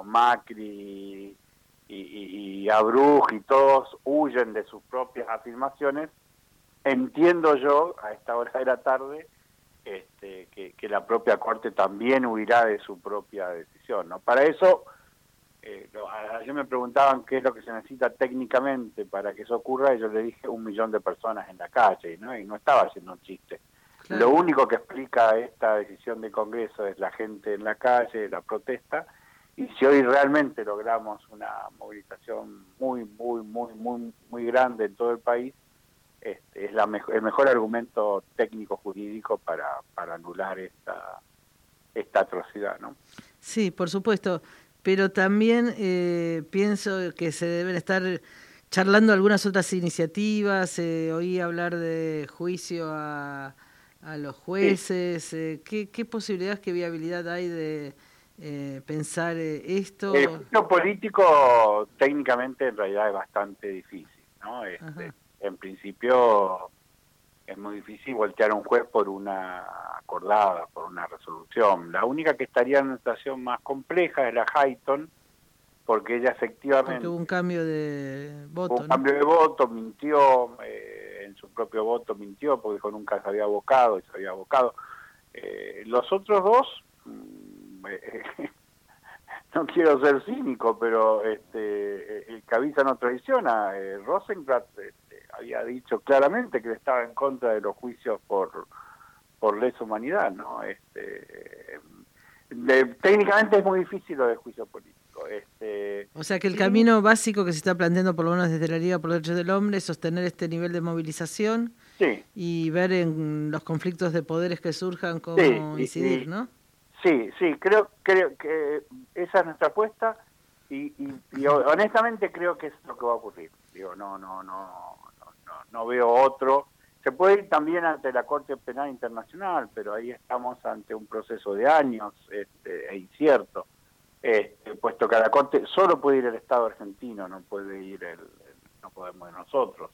Macri y, y, y Abruj y todos huyen de sus propias afirmaciones, entiendo yo, a esta hora de la tarde, este, que, que la propia Corte también huirá de su propia decisión, ¿no? Para eso, eh, lo, ayer me preguntaban qué es lo que se necesita técnicamente para que eso ocurra, y yo le dije un millón de personas en la calle, ¿no? Y no estaba haciendo un chiste. Claro. Lo único que explica esta decisión del Congreso es la gente en la calle, la protesta, y si hoy realmente logramos una movilización muy, muy, muy, muy, muy grande en todo el país, este, es la me- el mejor argumento técnico-jurídico para, para anular esta, esta atrocidad, ¿no? Sí, por supuesto, pero también eh, pienso que se deben estar charlando algunas otras iniciativas, eh, oí hablar de juicio a, a los jueces, sí. eh, ¿qué, ¿qué posibilidades, qué viabilidad hay de eh, pensar eh, esto? El juicio político técnicamente en realidad es bastante difícil, ¿no? Este, en principio es muy difícil voltear a un juez por una acordada, por una resolución. La única que estaría en una situación más compleja es la Hayton, porque ella efectivamente... Porque hubo un cambio de voto, hubo un ¿no? cambio de voto, mintió, eh, en su propio voto mintió, porque dijo nunca se había abocado y se había abocado. Eh, los otros dos, eh, no quiero ser cínico, pero este, el Cavisa no traiciona. Eh, Rosenblatt este, había dicho claramente que estaba en contra de los juicios por por lesa humanidad, ¿no? Este, de, técnicamente es muy difícil lo del juicio político. Este, o sea que el sí, camino básico que se está planteando, por lo menos desde la Liga por los Derechos del Hombre, es sostener este nivel de movilización sí. y ver en los conflictos de poderes que surjan cómo sí, incidir, y, ¿no? Sí, sí, creo, creo que esa es nuestra apuesta y, y, y honestamente creo que es lo que va a ocurrir. Digo, no, no, no, no, no, no veo otro. Se puede ir también ante la Corte Penal Internacional, pero ahí estamos ante un proceso de años este, e incierto, este, puesto que a la Corte solo puede ir el Estado argentino, no puede ir el, el no podemos ir nosotros.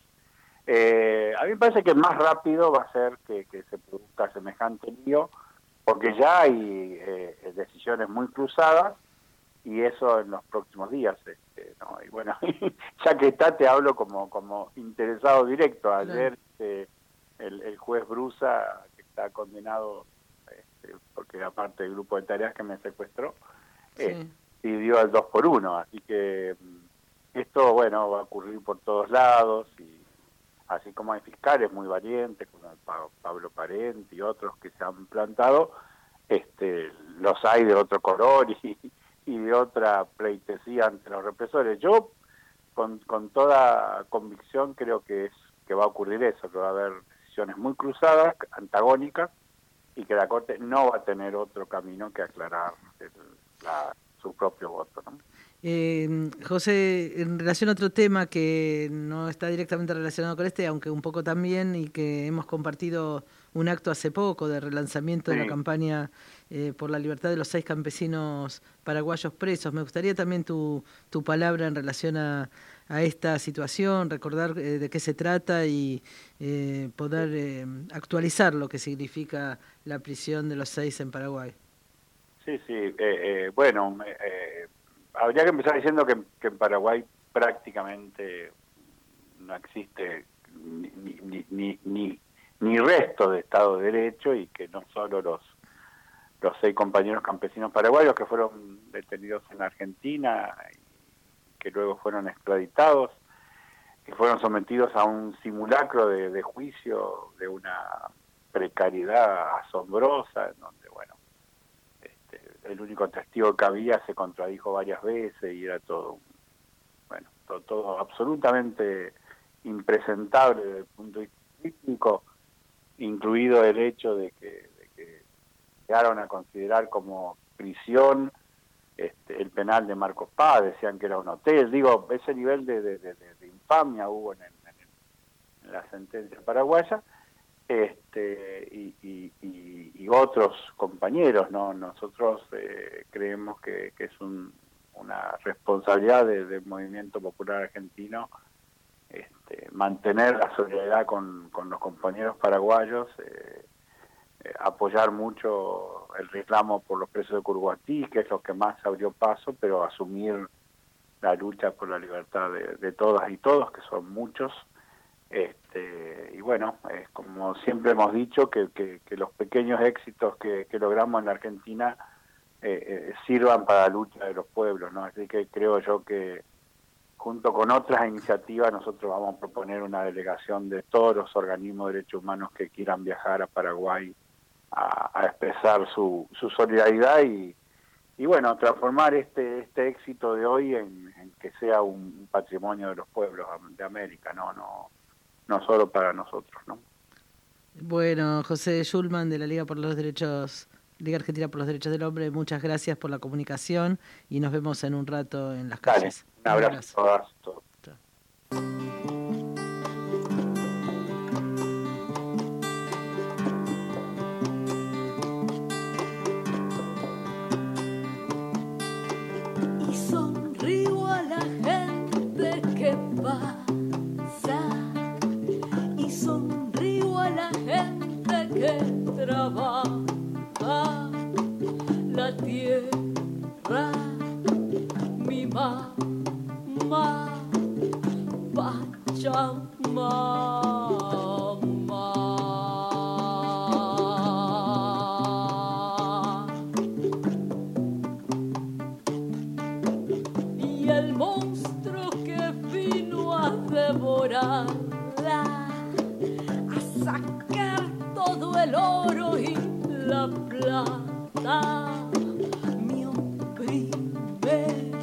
Eh, a mí me parece que más rápido va a ser que, que se produzca semejante lío, porque ya hay eh, decisiones muy cruzadas y eso en los próximos días. Este, ¿no? Y bueno, ya que está, te hablo como como interesado directo. Ayer eh, el, el juez Brusa, que está condenado, este, porque era parte del grupo de tareas que me secuestró, sí. eh, pidió el dos por uno. Así que esto, bueno, va a ocurrir por todos lados y así como hay fiscales muy valientes, como Pablo Parenti y otros que se han plantado, este, los hay de otro color y, y de otra pleitesía ante los represores. Yo, con, con toda convicción, creo que es que va a ocurrir eso, que va a haber decisiones muy cruzadas, antagónicas, y que la Corte no va a tener otro camino que aclarar el, la, su propio voto, ¿no? Eh, José, en relación a otro tema que no está directamente relacionado con este, aunque un poco también, y que hemos compartido un acto hace poco de relanzamiento sí. de la campaña eh, por la libertad de los seis campesinos paraguayos presos. Me gustaría también tu, tu palabra en relación a, a esta situación, recordar eh, de qué se trata y eh, poder eh, actualizar lo que significa la prisión de los seis en Paraguay. Sí, sí, eh, eh, bueno... Eh, habría que empezar diciendo que, que en Paraguay prácticamente no existe ni, ni, ni, ni, ni resto de Estado de Derecho y que no solo los, los seis compañeros campesinos paraguayos que fueron detenidos en Argentina y que luego fueron extraditados, que fueron sometidos a un simulacro de, de juicio de una precariedad asombrosa, en donde, bueno, el único testigo que había se contradijo varias veces y era todo, bueno, todo, todo absolutamente impresentable desde el punto de vista político, incluido el hecho de que, de que llegaron a considerar como prisión este, el penal de Marcos Paz, decían que era un hotel. Digo, ese nivel de, de, de, de infamia hubo en, el, en, el, en la sentencia paraguaya. Este, y, y, y, y otros compañeros, ¿no? Nosotros eh, creemos que, que es un, una responsabilidad de, del Movimiento Popular Argentino este, mantener la solidaridad con, con los compañeros paraguayos, eh, eh, apoyar mucho el reclamo por los presos de Curuguatí, que es lo que más abrió paso, pero asumir la lucha por la libertad de, de todas y todos, que son muchos. Este, y bueno, es como siempre hemos dicho que, que, que los pequeños éxitos que, que logramos en la Argentina eh, eh, sirvan para la lucha de los pueblos, ¿no? Así que creo yo que junto con otras iniciativas nosotros vamos a proponer una delegación de todos los organismos de derechos humanos que quieran viajar a Paraguay a, a expresar su, su solidaridad y, y bueno, transformar este este éxito de hoy en, en que sea un patrimonio de los pueblos de América, no no no solo para nosotros, ¿no? Bueno, José Schulman de la Liga por los Derechos, Liga Argentina por los Derechos del Hombre, muchas gracias por la comunicación y nos vemos en un rato en las calles. Dale, un abrazo a todos. Y sonrío a la gente que pasa. Sonrío a la gente que trabaja la tierra, mi mamá, Pachamama. oro y la plata me oprime,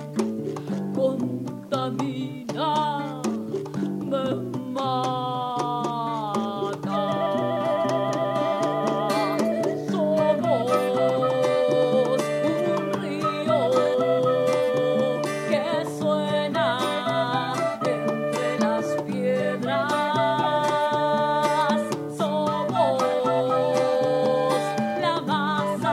contamina, me mata. Somos un río que suena entre las piedras. Somos la masa,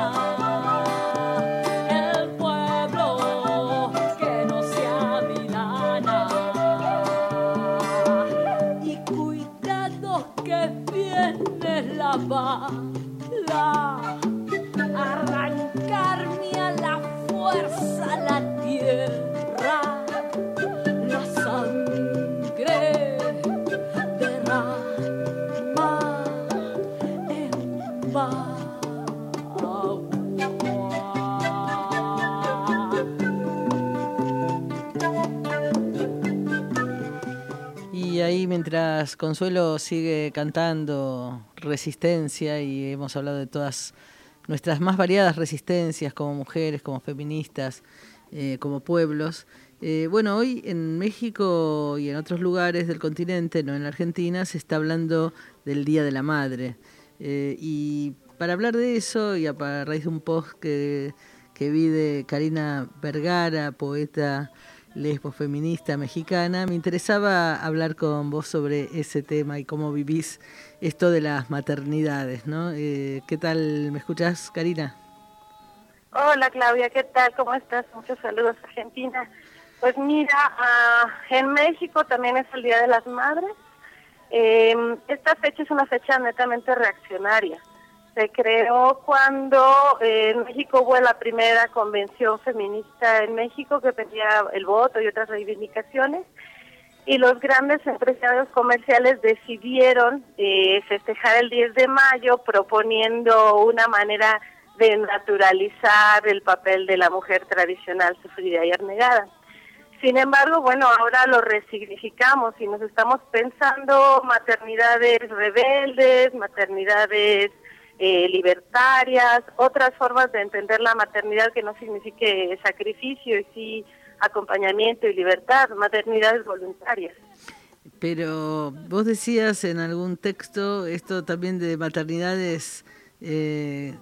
el pueblo que no se amilana. Y cuidado que viene la bala, arrancarme a la fuerza la tierra, la sangre derrama en Y ahí mientras Consuelo sigue cantando Resistencia, y hemos hablado de todas nuestras más variadas resistencias como mujeres, como feministas, eh, como pueblos. Eh, bueno, hoy en México y en otros lugares del continente, no en la Argentina, se está hablando del Día de la Madre. Eh, y para hablar de eso, y a, a raíz de un post que, que vi de Karina Vergara, poeta lesbo feminista mexicana, me interesaba hablar con vos sobre ese tema y cómo vivís esto de las maternidades, ¿no? Eh, ¿Qué tal? ¿Me escuchás, Karina? Hola Claudia, ¿qué tal? ¿Cómo estás? Muchos saludos, Argentina. Pues mira, uh, en México también es el Día de las Madres. Eh, esta fecha es una fecha netamente reaccionaria. Se creó cuando eh, en México hubo la primera convención feminista en México que pedía el voto y otras reivindicaciones, y los grandes empresarios comerciales decidieron eh, festejar el diez de mayo proponiendo una manera de naturalizar el papel de la mujer tradicional sufrida y abnegada. Sin embargo, bueno, ahora lo resignificamos y nos estamos pensando maternidades rebeldes, maternidades eh, libertarias, otras formas de entender la maternidad que no signifique sacrificio y sí acompañamiento y libertad, maternidades voluntarias. Pero vos decías en algún texto esto también de maternidades, eh,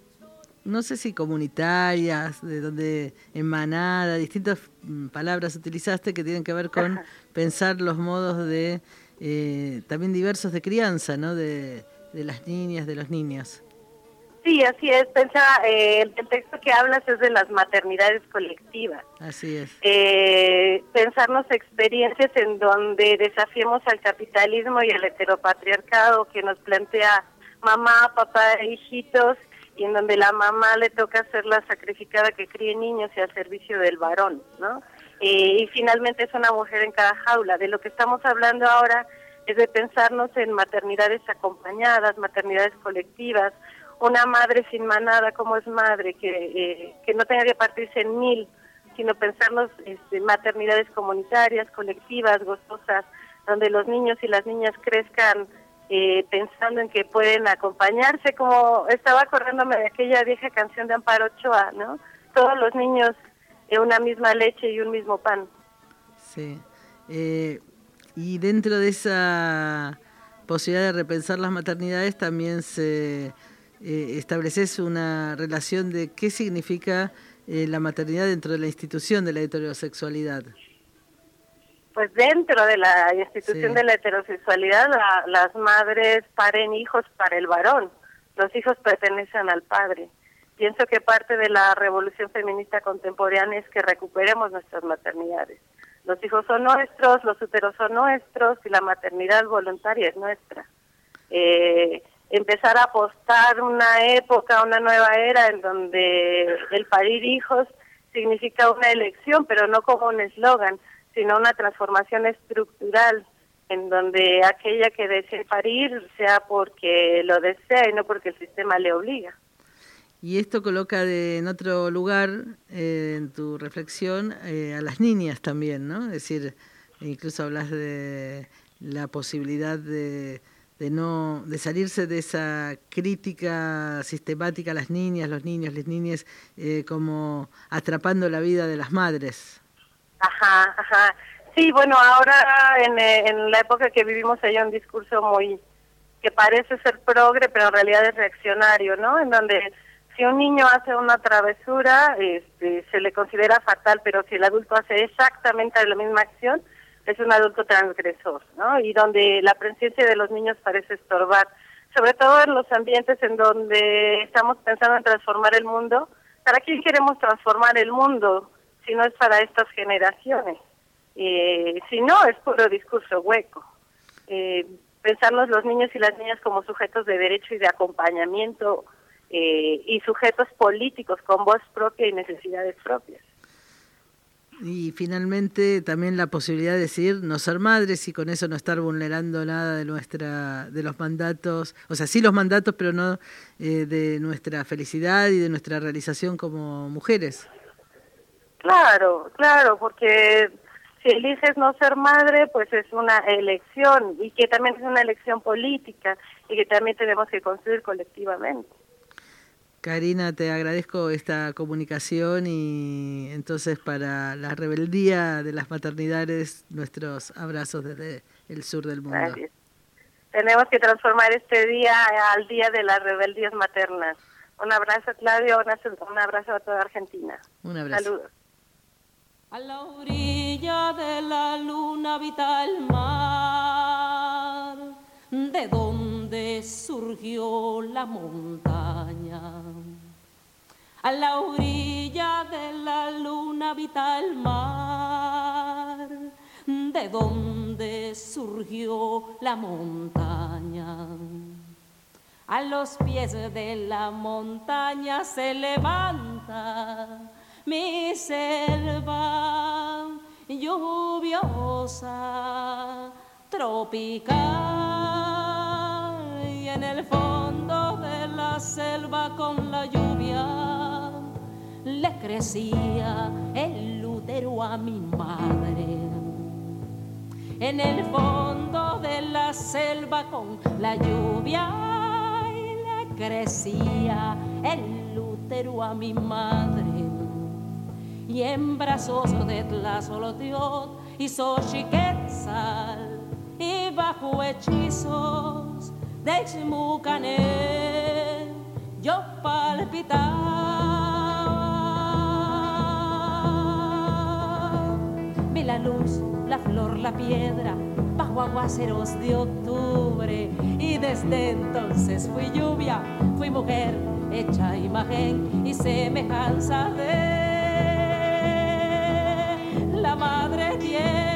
no sé si comunitarias, de donde en manada, distintas palabras utilizaste que tienen que ver con pensar los modos de eh, también diversos de crianza, ¿no? De, de las niñas, de los niños. Sí, así es. Pensa, eh, el, el texto que hablas es de las maternidades colectivas. Así es. Eh, pensarnos experiencias en donde desafiemos al capitalismo y al heteropatriarcado que nos plantea mamá, papá e hijitos, y en donde la mamá le toca ser la sacrificada que críe niños y al servicio del varón, ¿no? Eh, y finalmente es una mujer en cada jaula. De lo que estamos hablando ahora es de pensarnos en maternidades acompañadas, maternidades colectivas, una madre sin manada, como es madre, que, eh, que no tenga que partirse en mil, sino pensarnos este, maternidades comunitarias, colectivas, gozosas, donde los niños y las niñas crezcan eh, pensando en que pueden acompañarse, como estaba acordándome de aquella vieja canción de Amparo Ochoa, ¿no? Todos los niños en una misma leche y un mismo pan. Sí. Eh, y dentro de esa posibilidad de repensar las maternidades también se eh, estableces una relación de qué significa eh, la maternidad dentro de la institución de la heterosexualidad. Pues dentro de la institución Sí. de la heterosexualidad, la, las madres paren hijos para el varón, los hijos pertenecen al padre. Pienso que parte de la revolución feminista contemporánea es que recuperemos nuestras maternidades. Los hijos son nuestros, los úteros son nuestros y la maternidad voluntaria es nuestra. Eh, empezar a apostar una época, una nueva era en donde el parir hijos significa una elección, pero no como un eslogan, sino una transformación estructural en donde aquella que desee parir sea porque lo desea y no porque el sistema le obliga. Y esto coloca de, en otro lugar, eh, en tu reflexión, eh, a las niñas también, ¿no? Es decir, incluso hablas de la posibilidad de, de no de salirse de esa crítica sistemática a las niñas, los niños, las niñas, eh, como atrapando la vida de las madres. Ajá, ajá. Sí, bueno, ahora en, en la época que vivimos hay un discurso muy que parece ser progre, pero en realidad es reaccionario, ¿no? En donde si un niño hace una travesura, este, se le considera fatal, pero si el adulto hace exactamente la misma acción, es un adulto transgresor, ¿no? Y donde la presencia de los niños parece estorbar, sobre todo en los ambientes en donde estamos pensando en transformar el mundo. ¿Para quién queremos transformar el mundo si no es para estas generaciones? Eh, si no, es puro discurso hueco. Eh, pensarnos los niños y las niñas como sujetos de derecho y de acompañamiento eh, y sujetos políticos con voz propia y necesidades propias. Y finalmente también la posibilidad de decidir no ser madres y con eso no estar vulnerando nada de nuestra de los mandatos, o sea, sí los mandatos, pero no eh, de nuestra felicidad y de nuestra realización como mujeres. Claro, claro, porque si eliges no ser madre, pues es una elección y que también es una elección política y que también tenemos que construir colectivamente. Karina, te agradezco esta comunicación y entonces para la rebeldía de las maternidades, nuestros abrazos desde el sur del mundo. Gracias. Tenemos que transformar este día al día de las rebeldías maternas. Un abrazo, Claudio, un abrazo a toda Argentina. Un abrazo. Saludos. A la orilla de la luna habita el mar, de donde surgió la montaña. A la orilla de la luna habita el mar, de donde surgió la montaña. A los pies de la montaña se levanta mi selva lluviosa, tropical, y en el fondo de la selva con la lluvia le crecía el útero a mi madre. En el fondo de la selva con la lluvia le crecía el útero a mi madre. Y en brazos de Tlazolteotl y Xochiquetzal y bajo hechizos de Xmucané yo palpitaba. Vi la luz, la flor, la piedra bajo aguaceros de octubre y desde entonces fui lluvia, fui mujer hecha imagen y semejanza de la madre tierra.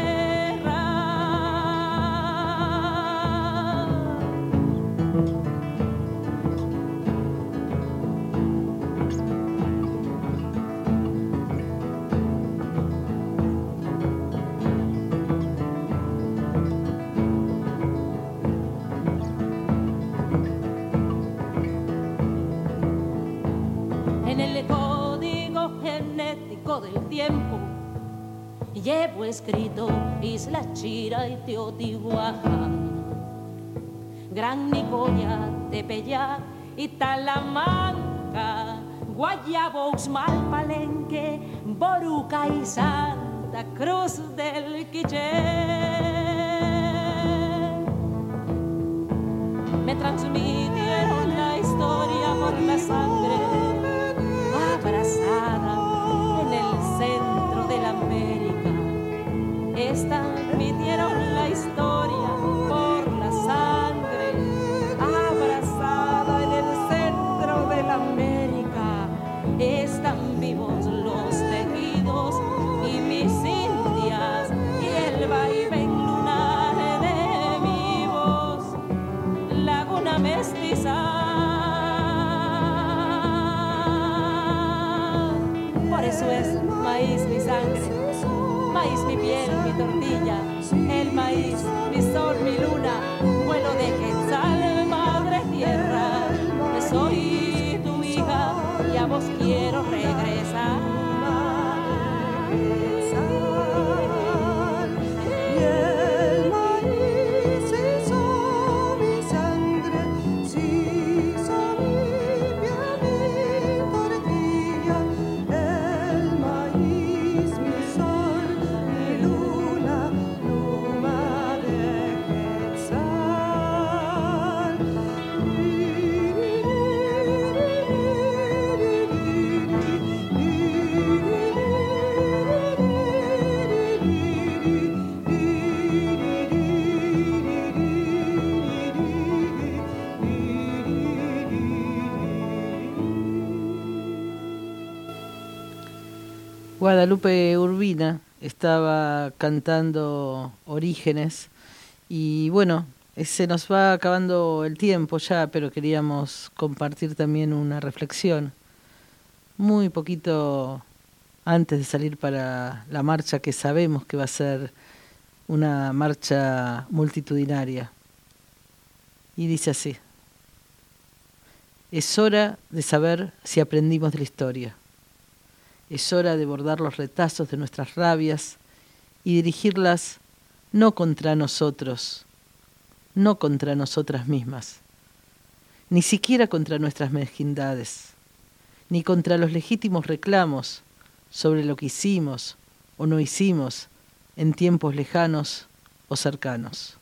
En el código genético del tiempo llevo escrito Isla Chira y Teotihuacán, Gran Nicoya, Tepeyac y Talamanca, Guayabo, Uxmal, Palenque, Boruca y Santa Cruz del Quiché. Me transmitieron la historia por la sangre, abrazada en el centro de la América. Transmitieron la historia por la sangre, abrazada en el centro de la América. Están vivos los tejidos y mis indias y el vaivén lunar de mi voz, laguna mestiza. Por eso es maíz mi sangre, maíz mi piel, mi tortilla, el maíz, mi sol, mi luna, vuelo de quetzal, madre tierra, que soy tu hija y a vos quiero regresar. Y el maíz hizo mi Guadalupe Urbina estaba cantando Orígenes y bueno, se nos va acabando el tiempo ya, pero queríamos compartir también una reflexión muy poquito antes de salir para la marcha que sabemos que va a ser una marcha multitudinaria. Y dice así: es hora de saber si aprendimos de la historia. Es hora de bordar los retazos de nuestras rabias y dirigirlas no contra nosotros, no contra nosotras mismas, ni siquiera contra nuestras mezquindades, ni contra los legítimos reclamos sobre lo que hicimos o no hicimos en tiempos lejanos o cercanos.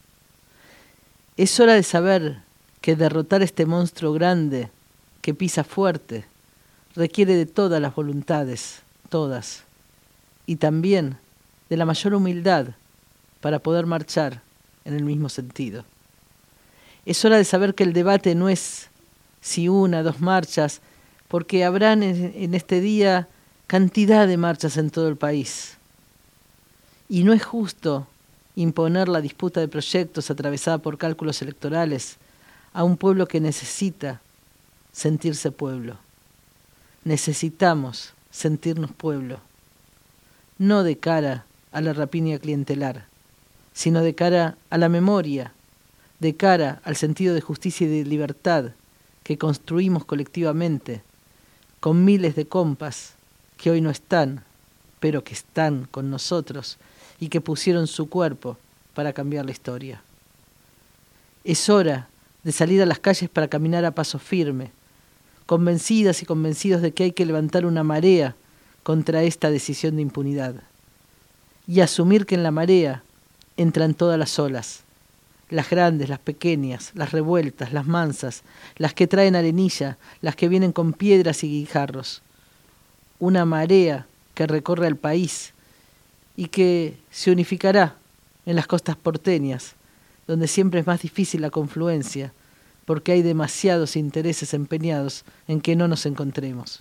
Es hora de saber que derrotar este monstruo grande que pisa fuerte requiere de todas las voluntades, todas, y también de la mayor humildad para poder marchar en el mismo sentido. Es hora de saber que el debate no es si una, dos marchas, porque habrán en, en este día cantidad de marchas en todo el país. Y no es justo imponer la disputa de proyectos atravesada por cálculos electorales a un pueblo que necesita sentirse pueblo. Necesitamos sentirnos pueblo, no de cara a la rapiña clientelar, sino de cara a la memoria, de cara al sentido de justicia y de libertad que construimos colectivamente, con miles de compas que hoy no están, pero que están con nosotros y que pusieron su cuerpo para cambiar la historia. Es hora de salir a las calles para caminar a paso firme, convencidas y convencidos de que hay que levantar una marea contra esta decisión de impunidad y asumir que en la marea entran todas las olas, las grandes, las pequeñas, las revueltas, las mansas, las que traen arenilla, las que vienen con piedras y guijarros. Una marea que recorre el país y que se unificará en las costas porteñas, donde siempre es más difícil la confluencia, porque hay demasiados intereses empeñados en que no nos encontremos.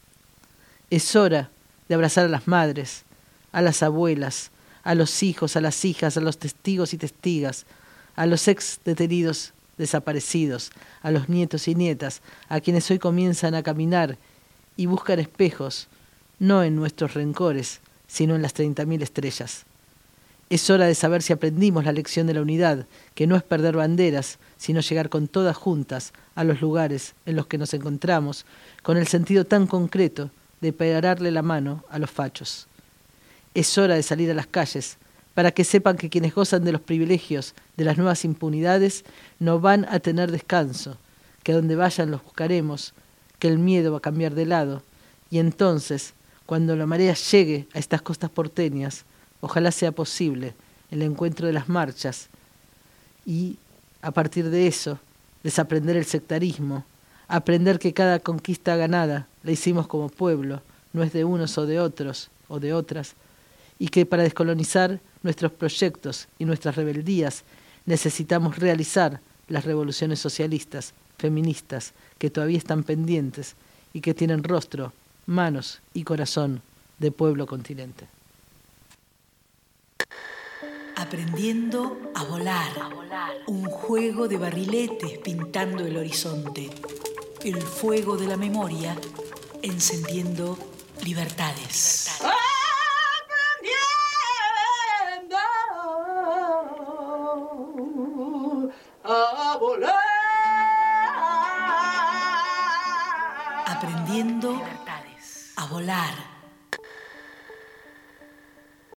Es hora de abrazar a las madres, a las abuelas, a los hijos, a las hijas, a los testigos y testigas, a los ex detenidos desaparecidos, a los nietos y nietas, a quienes hoy comienzan a caminar y buscan espejos, no en nuestros rencores, sino en las treinta mil estrellas. Es hora de saber si aprendimos la lección de la unidad, que no es perder banderas, sino llegar con todas juntas a los lugares en los que nos encontramos, con el sentido tan concreto de pararle la mano a los fachos. Es hora de salir a las calles, para que sepan que quienes gozan de los privilegios de las nuevas impunidades no van a tener descanso, que donde vayan los buscaremos, que el miedo va a cambiar de lado, y entonces, cuando la marea llegue a estas costas porteñas, ojalá sea posible el encuentro de las marchas y, a partir de eso, desaprender el sectarismo, aprender que cada conquista ganada la hicimos como pueblo, no es de unos o de otros o de otras, y que para descolonizar nuestros proyectos y nuestras rebeldías necesitamos realizar las revoluciones socialistas, feministas, que todavía están pendientes y que tienen rostro, manos y corazón de pueblo continente. Aprendiendo a volar, un juego de barriletes pintando el horizonte, el fuego de la memoria encendiendo libertades. A volar. Aprendiendo a volar.